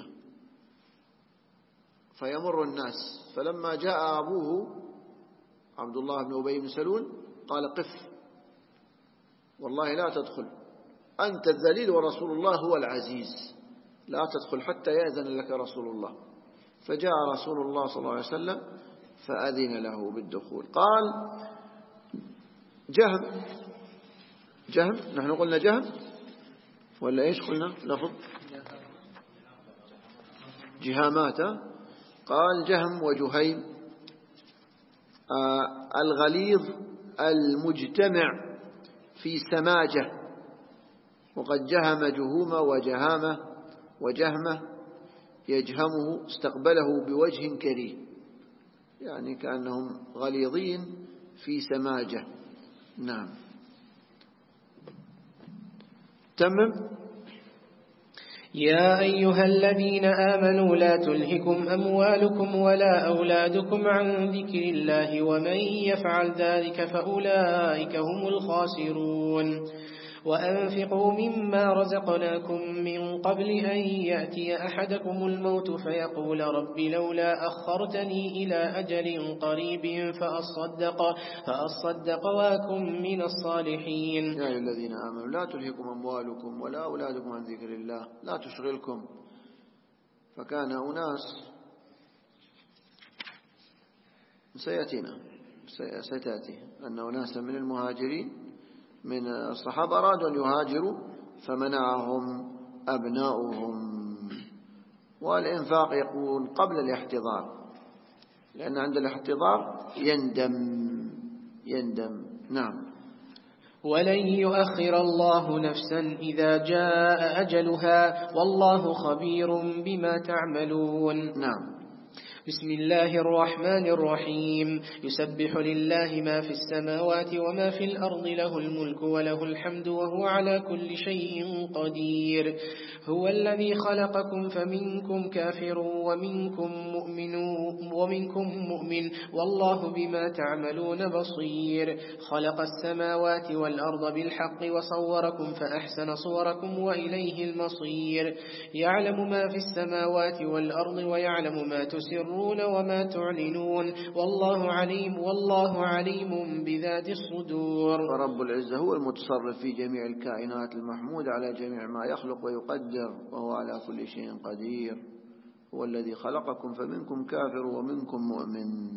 فيمر الناس، فلما جاء أبوه عبد الله بن أبي بن سلول قال: قف، والله لا تدخل، أنت الذليل ورسول الله هو العزيز، لا تدخل حتى يأذن لك رسول الله. فجاء رسول الله صلى الله عليه وسلم فأذن له بالدخول. قال جهم، نحن قلنا جهم ولا إيش قلنا لفظ جهامات. قال جهم وجهيم الغليظ المجتمع في سماجة، وقد جهم جهومة وجهمة يجهمه استقبله بوجه كريم، يعني كأنهم غليظين في سماجة. نعم تمم. يا أيها الذين آمنوا لا تلهكم أموالكم ولا أولادكم عن ذكر الله ومن يفعل ذلك فأولئك هم الخاسرون. وأنفقوا مما رزقناكم من قبل أن يأتي أحدكم الموت فيقول رب لولا أخرتني إلى أجل قريب فأصدق وأكن من الصالحين. يا أيها الذين آمنوا لا تلهكم أموالكم ولا أولادكم عن ذكر الله لا تشغلكم. فكان أناس ستأتي أن أناسا من المهاجرين من الصحابة أرادوا أن يهاجروا فمنعهم أبناؤهم. والإنفاق يكون قبل الاحتضار، لأن عند الاحتضار يندم. نعم. ولن يؤخر الله نفسا إذا جاء أجلها والله خبير بما تعملون. نعم. بسم الله الرحمن الرحيم. يسبح لله ما في السماوات وما في الأرض له الملك وله الحمد وهو على كل شيء قدير. هو الذي خلقكم فمنكم كافر ومنكم مؤمن والله بما تعملون بصير. خلق السماوات والأرض بالحق وصوركم فأحسن صوركم وإليه المصير. يعلم ما في السماوات والأرض ويعلم ما تسرون وما تعلنون والله عليم بذات الصدور. فرب العزة هو المتصرف في جميع الكائنات المحمود على جميع ما يخلق ويقدر وهو على كل شيء قدير. هو الذي خلقكم فمنكم كافر ومنكم مؤمن.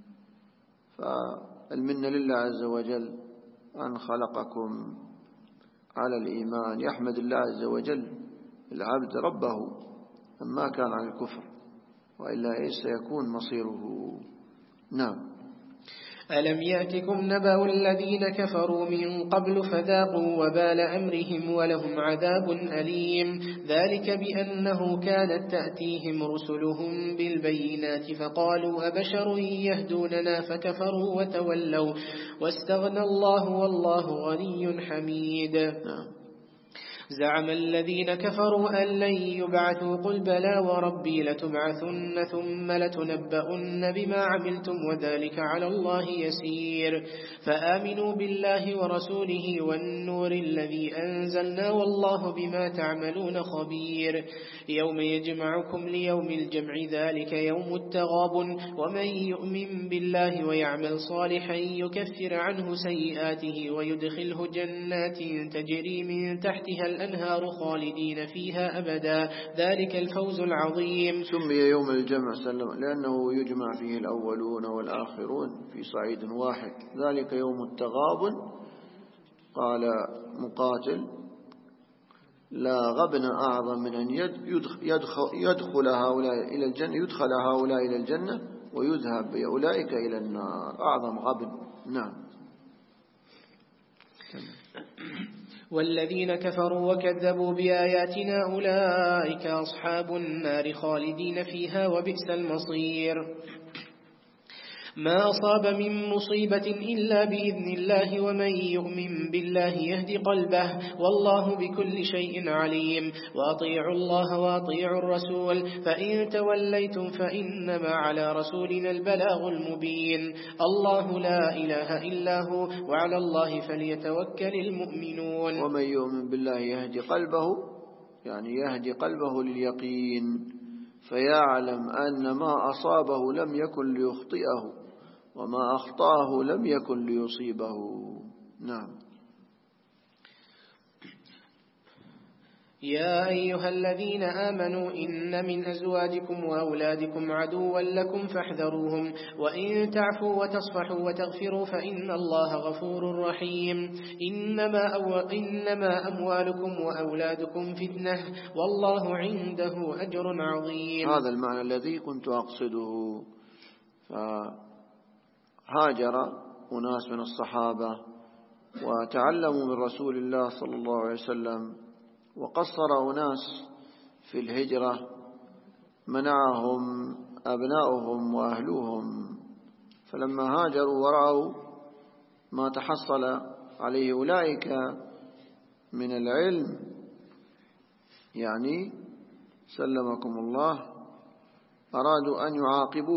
فالمنة لله عز وجل أن خلقكم على الإيمان. يحمد الله عز وجل العبد ربه أما كان عن الكفر، وإلا إيش سيكون مصيره. نعم. ألم يأتكم نبأ الذين كفروا من قبل فذاقوا وبال أمرهم ولهم عذاب أليم. ذلك بأنه كانت تأتيهم رسلهم بالبينات فقالوا أبشر يهدوننا فكفروا وتولوا واستغنى الله والله غني حميد. زعم الذين كفروا أن لن يبعثوا قل بلى وربي لتبعثن ثم لتنبؤن بما عملتم وذلك على الله يسير. فآمنوا بالله ورسوله والنور الذي أنزلنا والله بما تعملون خبير. يوم يجمعكم ليوم الجمع ذلك يوم التغاب ومن يؤمن بالله ويعمل صالحا يكفر عنه سيئاته ويدخله جنات تجري من تحتها الأنهار خالدين فيها أبدا ذلك الفوز العظيم. سمي يوم الجمع لأنه يجمع فيه الأولون والآخرون في صعيد واحد. ذلك يوم التغابن. قال مقاتل لا غبن أعظم من أن يدخل هؤلاء إلى الجنة ويذهب أولئك إلى النار. أعظم غبن. نعم. والذين كفروا وكذبوا بآياتنا أولئك أصحاب النار خالدين فيها وبئس المصير. ما أصاب من مصيبة إلا بإذن الله ومن يؤمن بالله يهدي قلبه والله بكل شيء عليم. وأطيعوا الله وأطيعوا الرسول فإن توليتم فإنما على رسولنا البلاغ المبين. الله لا إله إلا هو وعلى الله فليتوكل المؤمنون. ومن يؤمن بالله يهدي قلبه، يعني يهدي قلبه لليقين فيعلم أن ما أصابه لم يكن ليخطئه وما أخطأه لم يكن ليصيبه. نعم. يا أيها الذين آمنوا إن من أزواجكم وأولادكم عدوا لكم فاحذروهم وإن تعفوا وتصفحوا وتغفروا فإن الله غفور رحيم. إنما أموالكم وأولادكم فتنة والله عنده أجر عظيم. هذا المعنى الذي كنت أقصده. فهاجر أناس من الصحابة وتعلموا من رسول الله صلى الله عليه وسلم، وقصر أناس في الهجرة منعهم أبناؤهم وأهلهم. فلما هاجروا ورأوا ما تحصل عليه أولئك من العلم، يعني سلمكم الله، أرادوا أن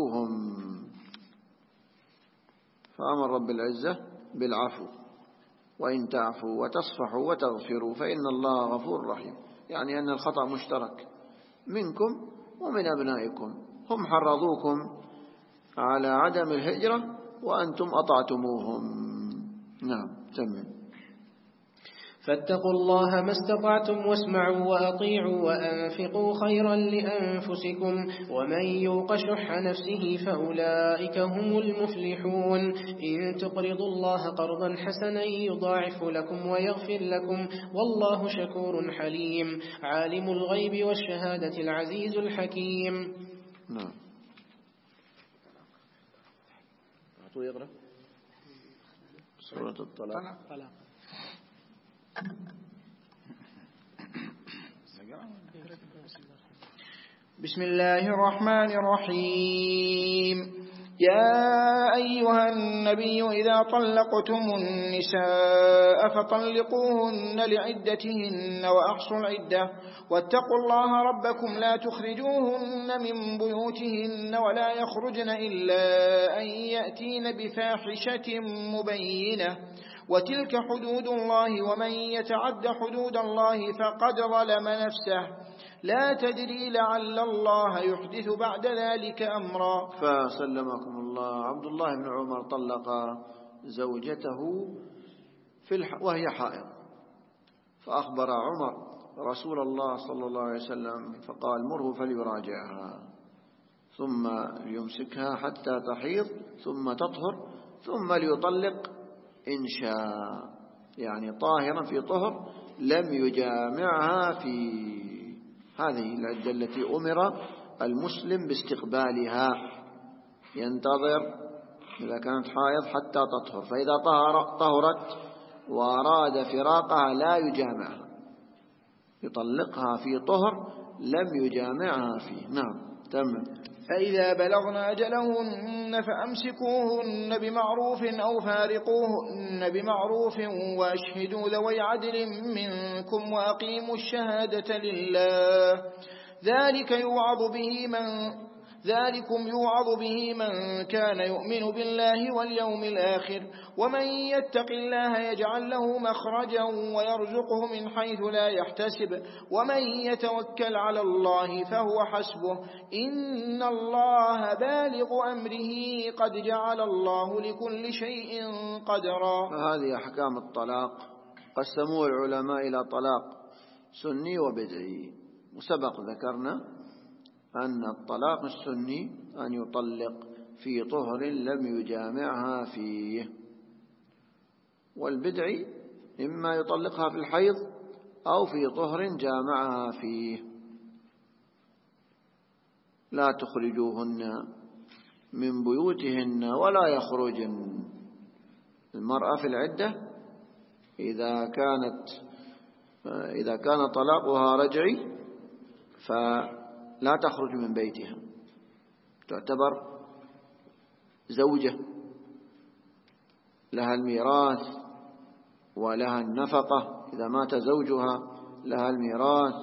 يعاقبوهم، فأمر رب العزة بالعفو وإن تعفوا وتصفحوا وتغفروا فإن الله غفور رحيم. يعني أن الخطأ مشترك منكم ومن أبنائكم، هم حرضوكم على عدم الهجرة وأنتم أطعتموهم. نعم تمام. فاتقوا الله ما استطعتم واسمعوا وأطيعوا وأنفقوا خيرا لأنفسكم ومن يوق شح نفسه فأولئك هم المفلحون. إن تقرضوا الله قرضا حسنا يضاعف لكم ويغفر لكم والله شكور حليم. عالم الغيب والشهادة العزيز الحكيم. نعم. يقرأ سورة الطلاق. بسم الله الرحمن الرحيم. يا أيها النبي إذا طلقتم النساء فطلقوهن لعدتهن وأحصوا العدة واتقوا الله ربكم لا تخرجوهن من بيوتهن ولا يخرجن إلا أن يأتين بفاحشة مبينة وتلك حدود الله ومن يتعد حدود الله فقد ظلم نفسه لا تدري لعل الله يحدث بعد ذلك أمرا. فسلمكم الله. عبد الله بن عمر طلق زوجته وهي حائض، فأخبر عمر رسول الله صلى الله عليه وسلم فقال مره فليراجعها ثم ليمسكها حتى تحيض ثم تطهر ثم ليطلق إن شاء، يعني طاهرا في طهر لم يجامعها في هذه العدة التي أمر المسلم باستقبالها، ينتظر إذا كانت حائض حتى تطهر، فإذا طهرت وأراد فراقها لا يجامعها، يطلقها في طهر لم يجامعها فيه. نعم تمام. فإذا بلغن أجلهن فأمسكوهن بمعروف أو فارقوهن بمعروف وأشهدوا ذوي عدل منكم وأقيموا الشهادة لله ذلكم يوعظ به من كان يؤمن بالله واليوم الآخر ومن يتق الله يجعل له مخرجا ويرزقه من حيث لا يحتسب ومن يتوكل على الله فهو حسبه إن الله بالغ أمره قد جعل الله لكل شيء قدرا. فهذه أحكام الطلاق قسموه العلماء إلى طلاق سني وبدعي، وسبق ذكرنا أن الطلاق السني أن يطلق في طهر لم يجامعها فيه، والبدعي إما يطلقها في الحيض أو في طهر جامعها فيه. لا تخرجوهن من بيوتهن ولا يخرجن. المرأة في العدة إذا كان طلاقها رجعي فلا تخرج من بيتها، تعتبر زوجة لها الميراث ولها النفقة، إذا مات زوجها لها الميراث،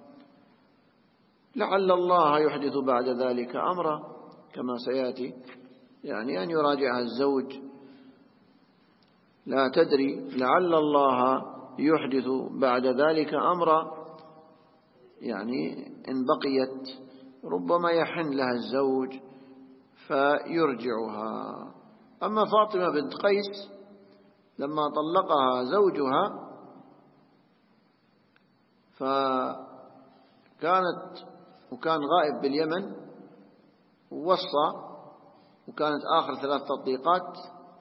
لعل الله يحدث بعد ذلك أمرا كما سيأتي، يعني أن يراجعها الزوج لا تدري لعل الله يحدث بعد ذلك أمرا، يعني إن بقيت ربما يحن لها الزوج فيرجعها. أما فاطمة بنت قيس لما طلقها زوجها وكان غائب باليمن ووصى، وكانت آخر 3 تطليقات،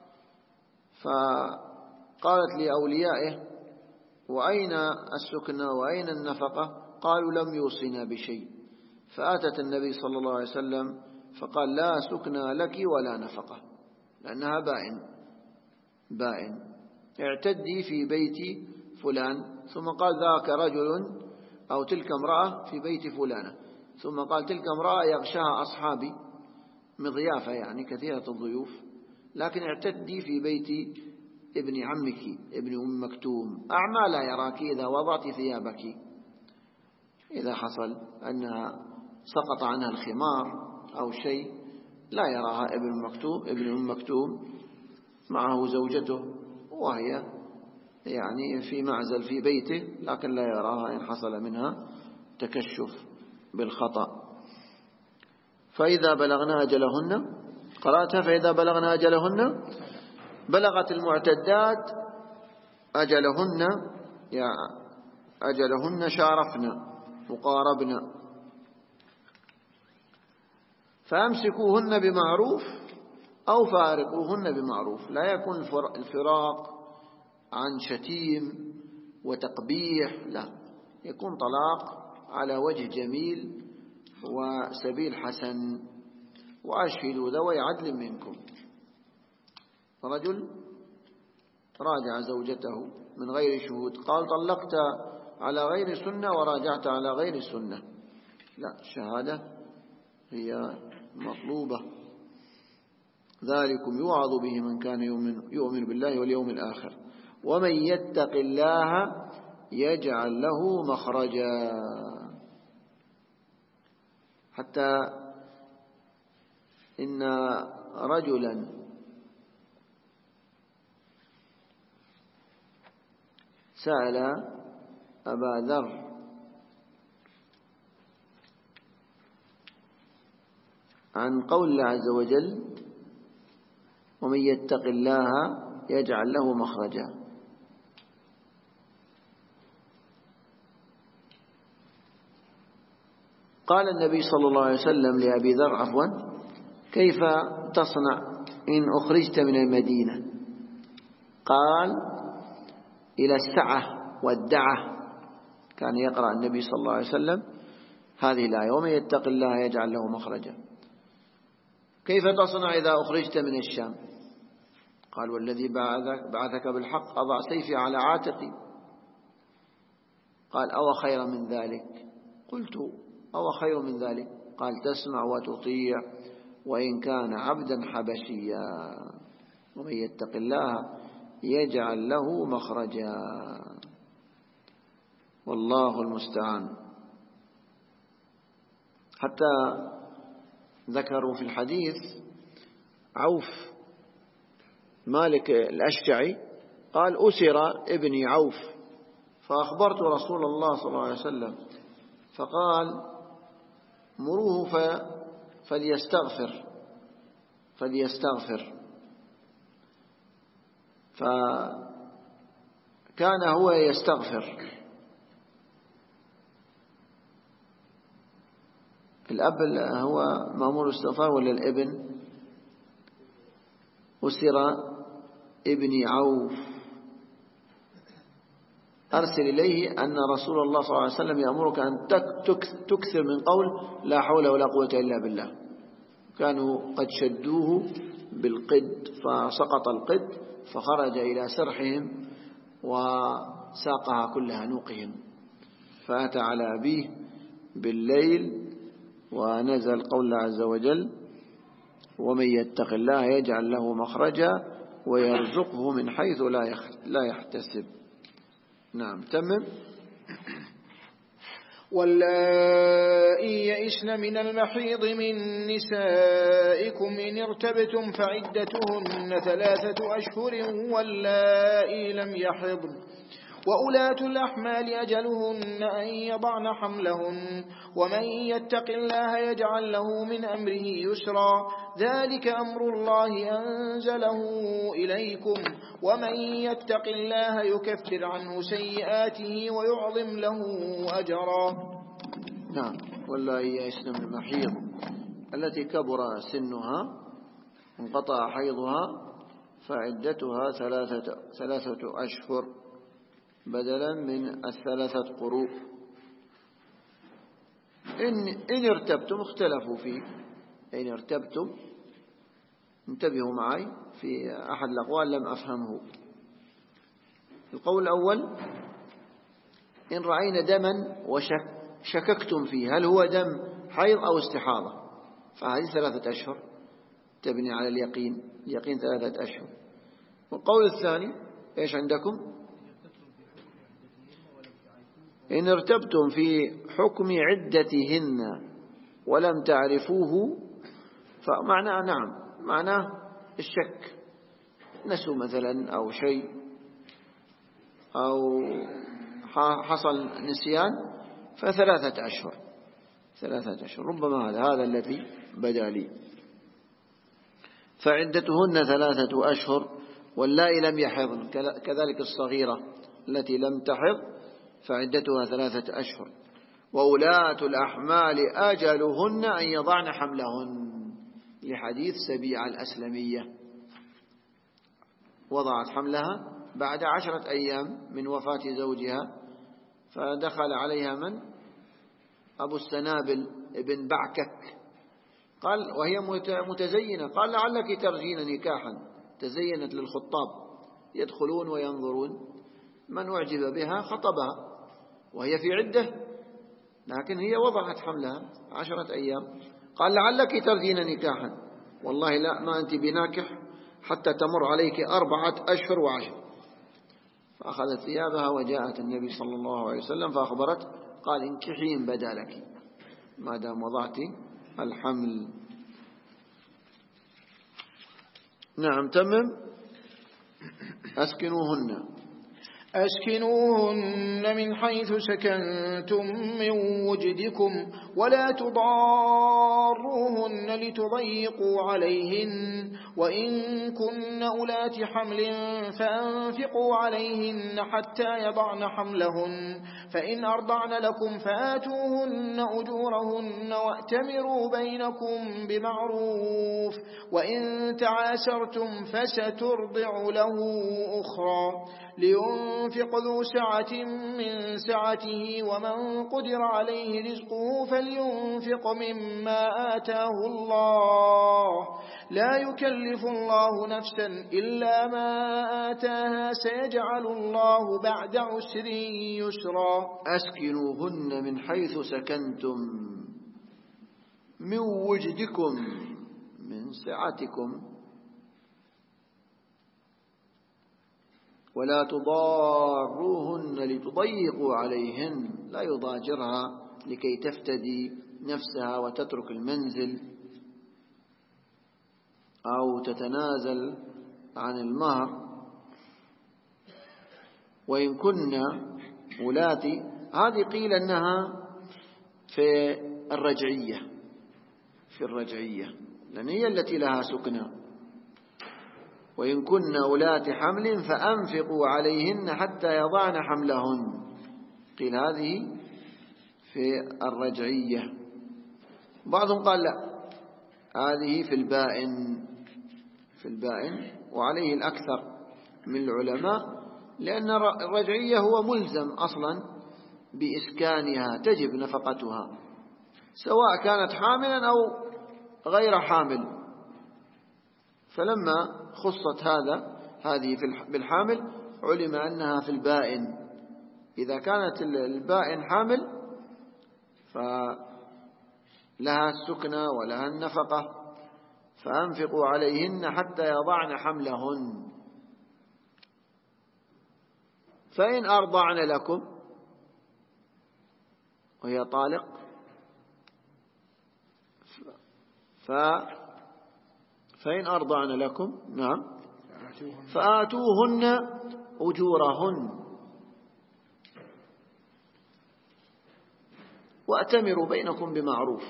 فقالت لأوليائه وأين السكنى وأين النفقة؟ قالوا لم يوصنا بشيء، فأتت النبي صلى الله عليه وسلم فقال لا سكنى لك ولا نفقة لأنها بائن، اعتدي في بيت فلان، ثم قال ذاك رجل أو تلك امرأة في بيت فلانة، ثم قال تلك امرأة يغشاها أصحابي مضيافة يعني كثيرة الضيوف، لكن اعتدي في بيت ابن عمك ابن أم مكتوم أعمى لا يراك إذا وضعت ثيابك، إذا حصل أنها سقط عنها الخمار أو شيء لا يراها ابن أم مكتوم معه زوجته وهي يعني في معزل في بيته لكن لا يراها إن حصل منها تكشف بالخطأ. فإذا بلغنا أجلهن، قرأتها فإذا بلغنا أجلهن، بلغت المعتدات أجلهن، يعني أجلهن شارفن وقاربن، فأمسكوهن بمعروف أو فارقوهن بمعروف. لا يكون الفراق عن شتيم وتقبيح، لا، يكون طلاق على وجه جميل وسبيل حسن. وأشهدوا ذوي عدل منكم. رجل راجع زوجته من غير شهود، قال طلقت على غير سنة وراجعت على غير سنة، لا، الشهادة هي مطلوبة. ذلكم يوعظ به من كان يؤمن بالله واليوم الآخر ومن يتق الله يجعل له مخرجا. حتى إن رجلا سأل أبا ذر عن قول الله عز وجل ومن يتق الله يجعل له مخرجا، قال النبي صلى الله عليه وسلم لأبي ذر عفوا كيف تصنع إن أخرجت من المدينة؟ قال إلى السعة والدعة. كان يقرأ النبي صلى الله عليه وسلم هذه الآية ومن يتق الله يجعل له مخرجا. كيف تصنع إذا أخرجت من الشام؟ قال والذي بعثك بالحق أضع سيفي على عاتقي. قال أو خير من ذلك؟ قلت أو خير من ذلك؟ قال تسمع وتطيع وإن كان عبدا حبشيا ومن يتق الله يجعل له مخرجا، والله المستعان. حتى ذكروا في الحديث عوف مالك الأشجعي قال أسر ابني عوف فأخبرت رسول الله صلى الله عليه وسلم فقال مروه فليستغفر. فكان هو يستغفر. الأب هو مأمور الاستغفار ولا الابن؟ أسر ابني عوف أرسل إليه أن رسول الله صلى الله عليه وسلم يأمرك أن تكثر من قول لا حول ولا قوة إلا بالله. كانوا قد شدوه بالقد فسقط القد فخرج إلى سرحهم وساقها كلها نوقهم، فأتى على أبيه بالليل ونزل قول الله عز وجل ومن يتق الله يجعل له مخرجا ويرزقه من حيث لا يحتسب. نعم تمام. واللائي يئسن من المحيض من نسائكم إن ارتبتم فعدتهن 3 أشهر واللائي لم يحضن وأولاة الأحمال أجلهن أن يضعن حملهن ومن يتق الله يجعل له من أمره يسرا ذلك أمر الله أنزله إليكم ومن يتق الله يكفر عنه سيئاته ويعظم له أجرا. نعم. واللائي يئسن من المحيض التي كبر سنها انقطع حيضها فعدتها 3 أشهر بدلا من 3 قروء. إن ارتبتم اختلفوا فيه. إن ارتبتم انتبهوا معي في أحد الأقوال لم أفهمه. القول الأول إن رأينا دما وشككتم فيه هل هو دم حيض أو استحاضة فهذه 3 أشهر تبني على اليقين 3 أشهر. والقول الثاني إيش عندكم؟ إن ارتبتم في حكم عدتهن ولم تعرفوه فمعناه نعم معناه الشك نسوا مثلا أو شيء أو حصل نسيان ف3 أشهر. 3 أشهر ربما هذا الذي بدا لي. فعدتهن 3 أشهر واللائي لم يحضن كذلك الصغيرة التي لم تحض فعدتها 3 أشهر. وأولاة الأحمال أجلهن أن يضعن حملهن، لحديث سبيعة الأسلمية وضعت حملها بعد 10 أيام من وفاة زوجها، فدخل عليها من؟ أبو السنابل ابن بعكك، قال وهي متزينة، قال لعلك ترجين نكاحا. تزينت للخطاب يدخلون وينظرون، من أعجب بها خطبها وهي في عدة، لكن هي وضعت حملها 10 أيام. قال لعلك ترجين نكاحا، والله لا، ما أنت بناكح حتى تمر عليك 4 أشهر و10. فأخذت ثيابها وجاءت النبي صلى الله عليه وسلم فأخبرت، قال انكحين بدا لك ما دام وضعت الحمل. نعم تمم. أسكنوهن من حيث سكنتم من وجدكم ولا تضاروهن لتضيقوا عليهن، وإن كن أولات حمل فأنفقوا عليهن حتى يضعن حملهن، فإن أرضعن لكم فآتوهن أجورهن وأتمروا بينكم بمعروف، وإن تعاسرتم فسترضع له أخرى. لينفق ذو سعة من سعته، ومن قدر عليه رزقه فلينفق مما آتاه الله، لا يكلف الله نفسا إلا ما آتاها، سيجعل الله بعد عسر يسرا. أسكنوهن من حيث سكنتم من وجدكم من سعتكم، ولا تضاروهن لتضيقوا عليهن، لا يضاجرها لكي تفتدي نفسها وتترك المنزل أو تتنازل عن المهر. وإن كن أولاتي، هذه قيل أنها في الرجعية لأن هي التي لها سكنة. وإن كن أولات حمل فأنفقوا عليهن حتى يضعن حملهن، قيل هذه في الرجعية. بعضهم قال لا، هذه في البائن، وعليه الأكثر من العلماء، لأن الرجعية هو ملزم أصلا بإسكانها، تجب نفقتها سواء كانت حاملا أو غير حامل. فلما خصت هذه بالحامل علم أنها في البائن. إذا كانت البائن حامل فلها السكنى ولها النفقة. فأنفقوا عليهن حتى يضعن حملهن، فإن أرضعن لكم، وهي طالق، فإن أرضعن لكم، نعم، فآتوهن أجورهن وأتمروا بينكم بمعروف.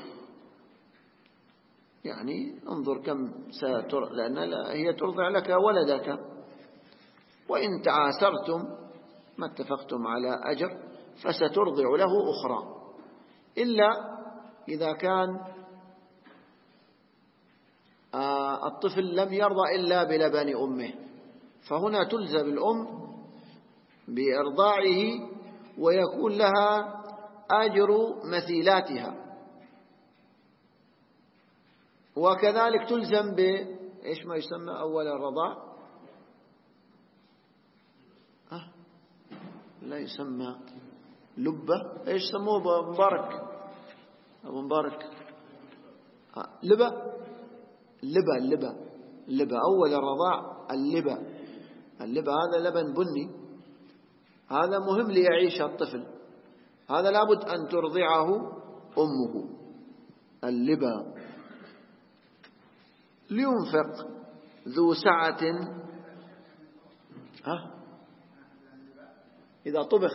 يعني انظر كم لأن هي ترضع لك ولدك، وإن تعاسرتم ما اتفقتم على أجر فسترضع له أخرى، إلا إذا كان الطفل لم يرضى إلا بلبن أمه، فهنا تلزم الأم بإرضاعه ويكون لها أجر مثيلاتها. وكذلك تلزم إيش ما يسمى أول الرضاع، لا يسمى لبة، إيش سموه أبو مبارك اللبة أول الرضاع، اللبة هذا لبن بني، هذا مهم ليعيش الطفل، هذا لابد أن ترضعه أمه. اللبة. لينفق ذو سعة، إذا طبخ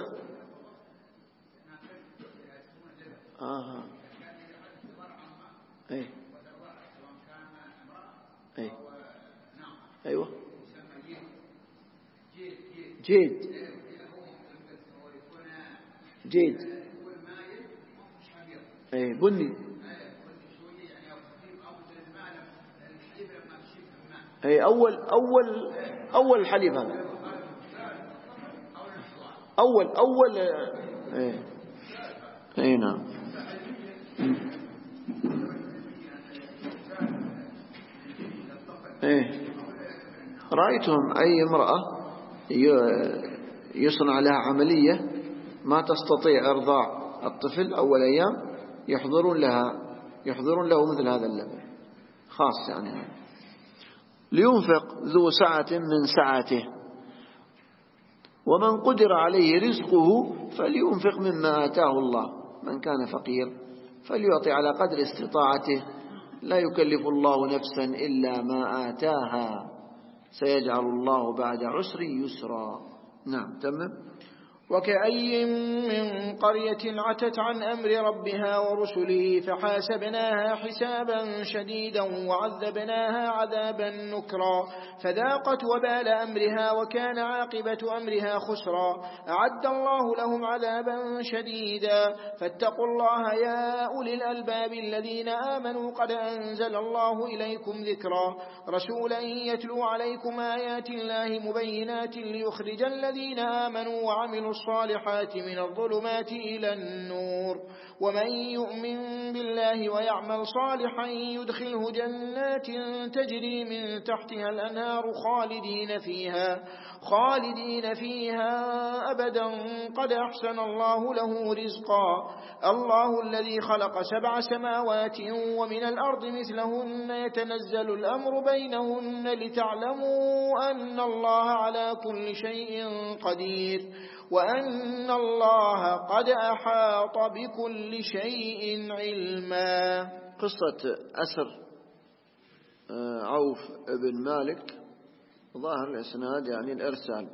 أي أي أيوة جيد أي بني أي أول الحليب هذا أول أي نعم. رأيتهم أي امرأة يصنع لها عملية ما تستطيع إرضاع الطفل أول أيام يحضرون له مثل هذا اللبن خاص يعني. لينفق ذو سعة من سعته ومن قدر عليه رزقه فلينفق مما آتاه الله. من كان فقير فليعطي على قدر استطاعته لا يكلف الله نفسا إلا ما آتاها سيجعل الله بعد عسر يسرا. نعم تمام. وكأي من قرية عتت عن أمر ربها ورسله فحاسبناها حسابا شديدا وعذبناها عذابا نكرا فذاقت وبال أمرها وكان عاقبة أمرها خسرا. أعد الله لهم عذابا شديدا فاتقوا الله يا أولي الألباب الذين آمنوا قد أنزل الله إليكم ذكرا رسولا يتلو عليكم آيات الله مبينات ليخرج الذين آمنوا وعملوا الصالحات من الظلمات إلى النور ومن يؤمن بالله ويعمل صالحا يدخله جنات تجري من تحتها الأنهار خالدين فيها أبدا قد أحسن الله له رزقا. الله الذي خلق 7 سماوات ومن الأرض مثلهن يتنزل الأمر بينهن لتعلموا أن الله على كل شيء قدير وأن الله قد أحاط بكل شيء علما. قصة أسر عوف بن مالك ظاهر الإسناد يعني الإرسال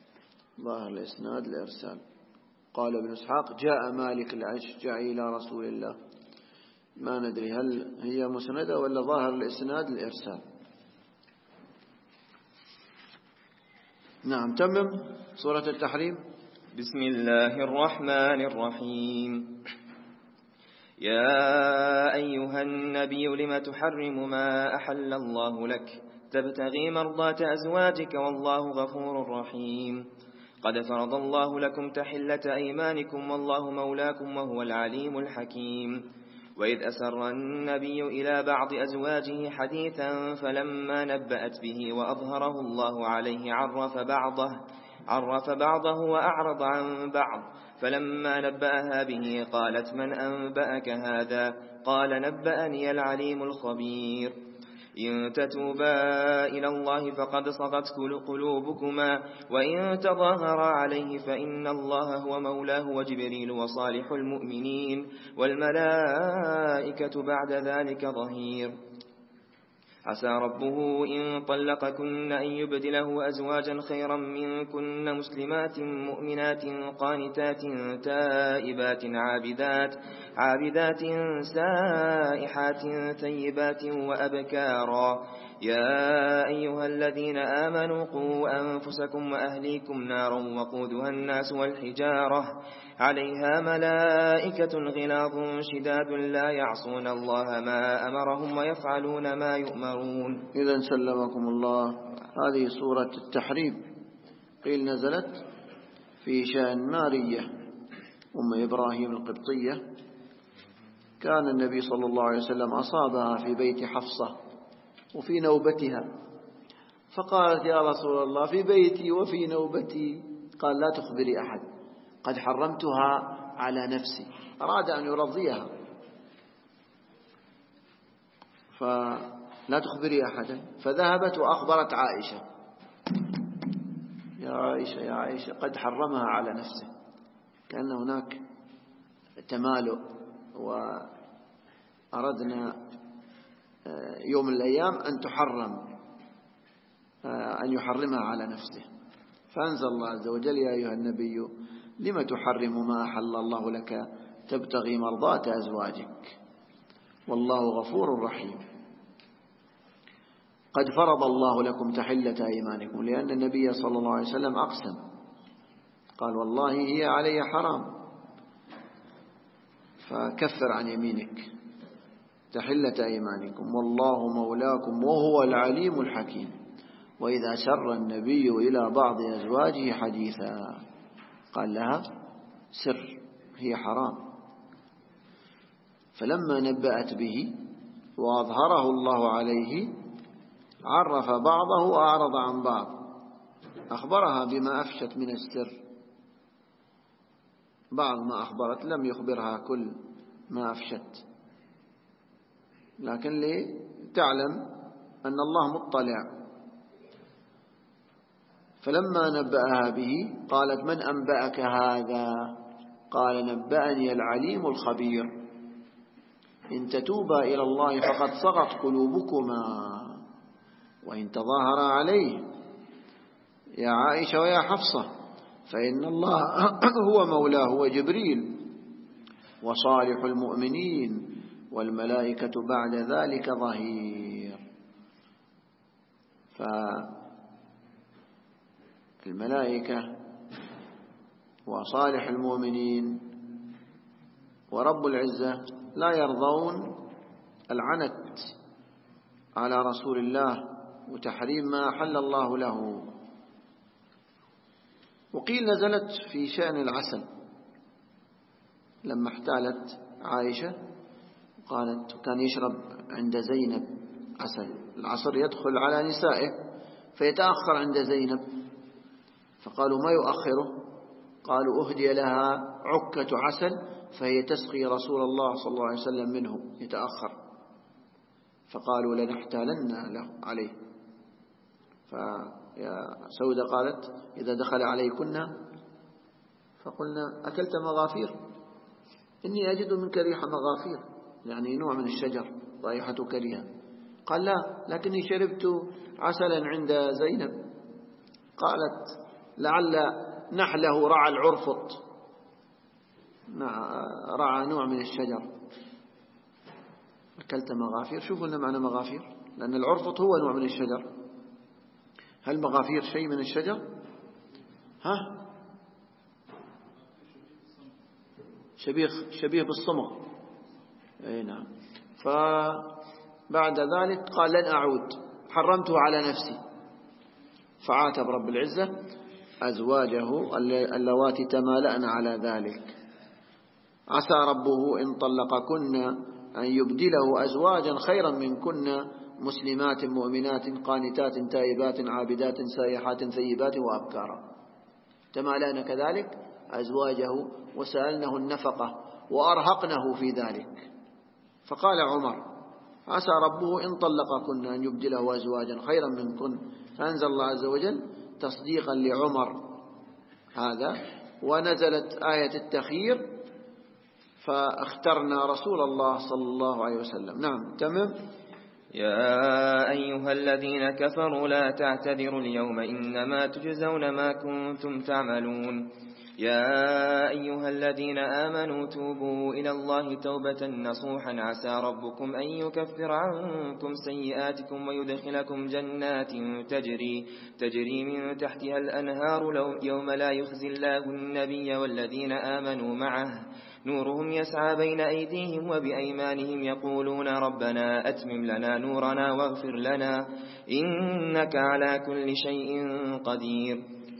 قال ابن إسحاق جاء مالك الأشجعي إلى رسول الله. ما ندري هل هي مسندة ولا ظاهر الإسناد الإرسال. نعم تمم. سورة التحريم. بسم الله الرحمن الرحيم. يا أيها النبي لم تحرم ما أحل الله لك تبتغي مرضات أزواجك والله غفور رحيم. قد فرض الله لكم تحلة أيمانكم والله مولاكم وهو العليم الحكيم. وإذ أسر النبي إلى بعض أزواجه حديثا فلما نبأت به وأظهره الله عليه عرف بعضه وأعرض عن بعض فلما نبأها به قالت من أنبأك هذا قال نبأني العليم الخبير. إن تتوبا إلى الله فقد صغت قلوبكما وإن تظاهرا عليه فإن الله هو مولاه وجبريل وصالح المؤمنين والملائكة بعد ذلك ظهير. عسى ربه إن طلقكن أن يبدله أزواجا خيرا منكن مسلمات مؤمنات قانتات تائبات عابدات سائحات ثيبات وأبكارا. يا أيها الذين آمنوا قوا أنفسكم وأهليكم نارا وقودها الناس والحجارة عليها ملائكة غلاظ شداد لا يعصون الله ما أمرهم ويفعلون ما يؤمرون. إذن سلمكم الله. هذه سورة التحريم قيل نزلت في شأن مارية أم إبراهيم القبطية. كان النبي صلى الله عليه وسلم أصابها في بيت حفصة وفي نوبتها فقالت يا رسول الله في بيتي وفي نوبتي. قال لا تخبري أحد قد حرمتها على نفسي. أراد أن يرضيها فلا تخبري أحدا. فذهبت وأخبرت عائشة يا عائشة قد حرمها على نفسه. كأن هناك تمالؤ وأردنا يوم من الأيام أن يحرمها على نفسه. فأنزل الله عز وجل: يا أيها النبي لم تحرم ما أحل الله لك تبتغي مرضات أزواجك والله غفور رحيم. قد فرض الله لكم تحلة أيمانكم، لأن النبي صلى الله عليه وسلم أقسم قال: والله هي علي حرام، فكفر عن يمينك. تحلة أيمانكم والله مولاكم وهو العليم الحكيم. وإذا سر النبي إلى بعض أزواجه حديثا قال لها سر، هي حرام، فلما نبأت به وأظهره الله عليه عرف بعضه وأعرض عن بعض، أخبرها بما أفشت من السر، بعض ما أخبرت لم يخبرها كل ما أفشت، لكن لتعلم أن الله مطلع. فلما نبأها به قالت: من أنبأك هذا؟ قال: نبأني العليم الخبير، إن تتوبا إلى الله فقد صغت قلوبكما وإن تظاهرا عليه يا عائشة ويا حفصة فإن الله هو مولاه وجبريل وصالح المؤمنين والملائكة بعد ذلك ظهير. فالملائكة وصالح المؤمنين ورب العزة لا يرضون العنت على رسول الله وتحريم ما أحل الله له. وقيل نزلت في شأن العسل لما احتالت عائشة قالت كان يشرب عند زينب عسل، العصر يدخل على نسائه فيتأخر عند زينب، فقالوا ما يؤخره؟ قالوا أهدي لها عكة عسل فهي تسقي رسول الله صلى الله عليه وسلم منه يتأخر، فقالوا لنحتالن له عليه. فيا سودة قالت إذا دخل عليكن فقلنا أكلت مغافير؟ إني أجد منك ريح مغافير، يعني نوع من الشجر رائحة كريهة. قال لا، لكني شربت عسلا عند زينب. قالت لعل نحله رعى العرفط، رعى نوع من الشجر. أكلت مغافير؟ شوفوا لنا معنى مغافير، لأن العرفط هو نوع من الشجر. هل مغافير شيء من الشجر؟ ها؟ شبيه بالصمغ. أي نعم. فبعد ذلك قال لن أعود، حرمته على نفسي. فعاتب رب العزة أزواجه اللواتي تمالأن على ذلك. عسى ربه إن طلقكن أن يبدله أزواجا خيرا منكن مسلمات مؤمنات قانتات تائبات عابدات سائحات ثيبات وأبكارا. تمالأن كذلك أزواجه وسألنه النفقة وأرهقنه في ذلك. فقال عمر عسى ربه إن طلقكن أن يبدله أزواجا خيرا منكن، فأنزل الله عز وجل تصديقا لعمر هذا، ونزلت آية التخيير فاخترنا رسول الله صلى الله عليه وسلم. نعم تمام. يا أيها الذين كفروا لا تعتذروا اليوم إنما تجزون ما كنتم تعملون. يا أيها الذين آمنوا توبوا إلى الله توبة نصوحا عسى ربكم أن يكفر عنكم سيئاتكم ويدخلكم جنات تجري من تحتها الأنهار يوم لا يخزي الله النبي والذين آمنوا معه نورهم يسعى بين أيديهم وبأيمانهم يقولون ربنا أتمم لنا نورنا واغفر لنا إنك على كل شيء قدير.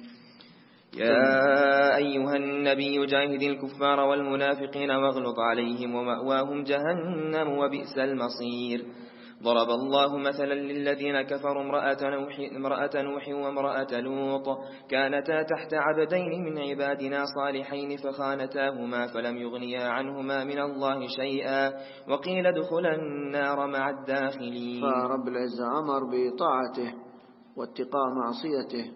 يا أيها النبي جاهد الكفار والمنافقين واغلظ عليهم ومأواهم جهنم وبئس المصير. ضرب الله مثلا للذين كفروا امرأة نوح وامرأة لوط كانتا تحت عبدين من عبادنا صالحين فخانتاهما فلم يغنيا عنهما من الله شيئا وقيل ادخلا النار مع الداخلين. فرب العزة أمر بطاعته واتقاء معصيته،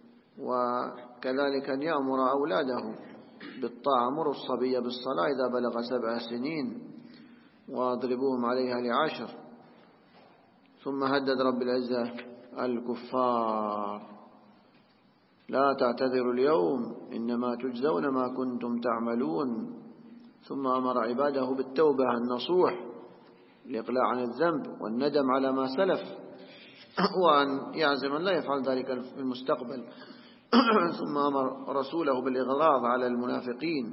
وكذلك أن يأمر أولاده بالطاعة. مروا الصبي بالصلاة إذا بلغ 7 سنين واضربوهم عليها ل10. ثم هدد رب العزة الكفار لا تعتذروا اليوم إنما تجزون ما كنتم تعملون. ثم أمر عباده بالتوبة النصوح الإقلاع عن الذنب والندم على ما سلف، وأن يعزم أن لا يفعل ذلك في المستقبل. ثم أمر رسوله بالإغلاظ على المنافقين.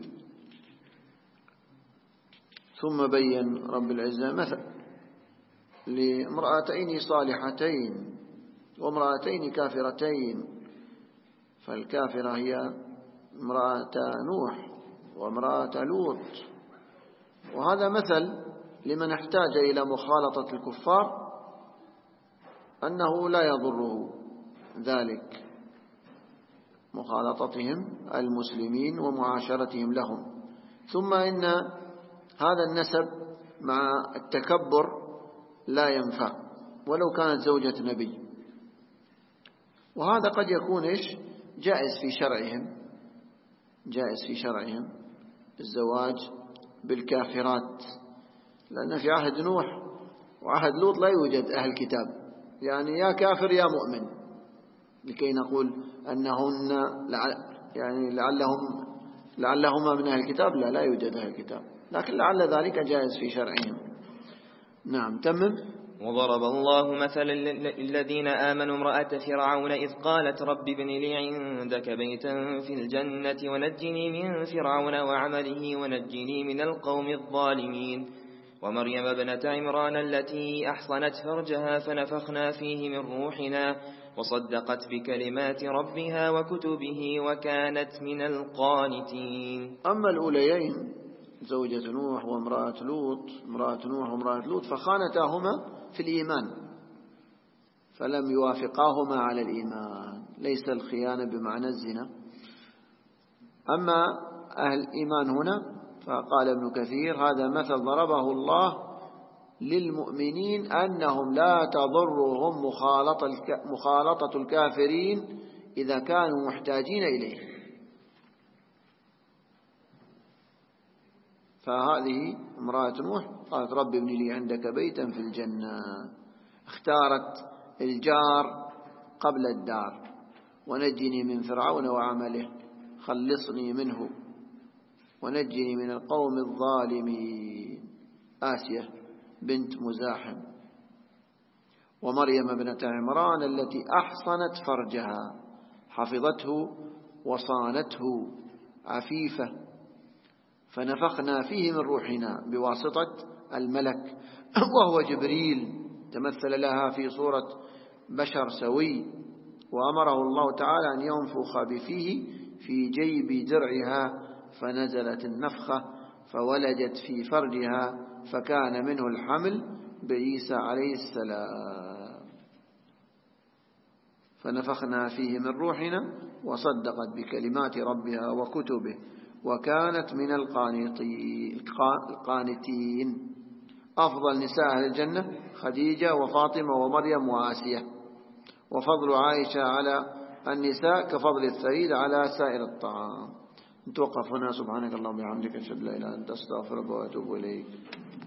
ثم بين رب العزة مثل لامرأتين صالحتين وامرأتين كافرتين، فالكافرة هي امرأة نوح وامرأة لوط، وهذا مثل لمن احتاج إلى مخالطة الكفار أنه لا يضره ذلك، مخالطتهم المسلمين ومعاشرتهم لهم. ثم إن هذا النسب مع التكبر لا ينفع ولو كانت زوجة نبي، وهذا قد يكون جائز في شرعهم الزواج بالكافرات، لأن في عهد نوح وعهد لوط لا يوجد أهل كتاب، يعني يا كافر يا مؤمن، لكي نقول أنهن يعني لعلهما من أهل الكتاب. لا يوجد أهل الكتاب، لكن لعل ذلك جائز في شرعهم. نعم تمم. وضرب الله مثلا للذين آمنوا امرأة فرعون إذ قالت رب ابن لي عندك بيتا في الجنة ونجني من فرعون وعمله ونجني من القوم الظالمين. ومريم ابنة عمران التي أحصنت فرجها فنفخنا فيه من روحنا وصدقت بكلمات ربها وكتبه وكانت من القانتين. أما الأوليين زوجة نوح وامرأة لوط فخانتاهما في الإيمان فلم يوافقاهما على الإيمان، ليس الخيانة بمعنى الزنا. أما أهل الإيمان هنا فقال ابن كثير هذا مثل ضربه الله للمؤمنين أنهم لا تضرهم مخالطة الكافرين إذا كانوا محتاجين إليه. فهذه امرأة نوح قالت رب ابن لي عندك بيتا في الجنة، اختارت الجار قبل الدار. ونجني من فرعون وعمله، خلصني منه ونجني من القوم الظالمين. آسية بنت مزاحم. ومريم ابنة عمران التي أحصنت فرجها، حفظته وصانته عفيفة، فنفخنا فيه من روحنا بواسطة الملك وهو جبريل، تمثل لها في صورة بشر سوي، وأمره الله تعالى أن ينفخ بفيه في جيب درعها، فنزلت النفخة فولدت في فرجها، فكان منه الحمل بعيسى عليه السلام. فنفخنا فيه من روحنا وصدقت بكلمات ربها وكتبه وكانت من القانتين. أفضل نساء أهل الجنة خديجة وفاطمة ومريم وآسية، وفضل عائشة على النساء كفضل الثريد على سائر الطعام. نتوقف هنا. سبحانك اللهم وبحمدك أشهد أن لا إله إلا أنت أستغفرك وأتوب إليك.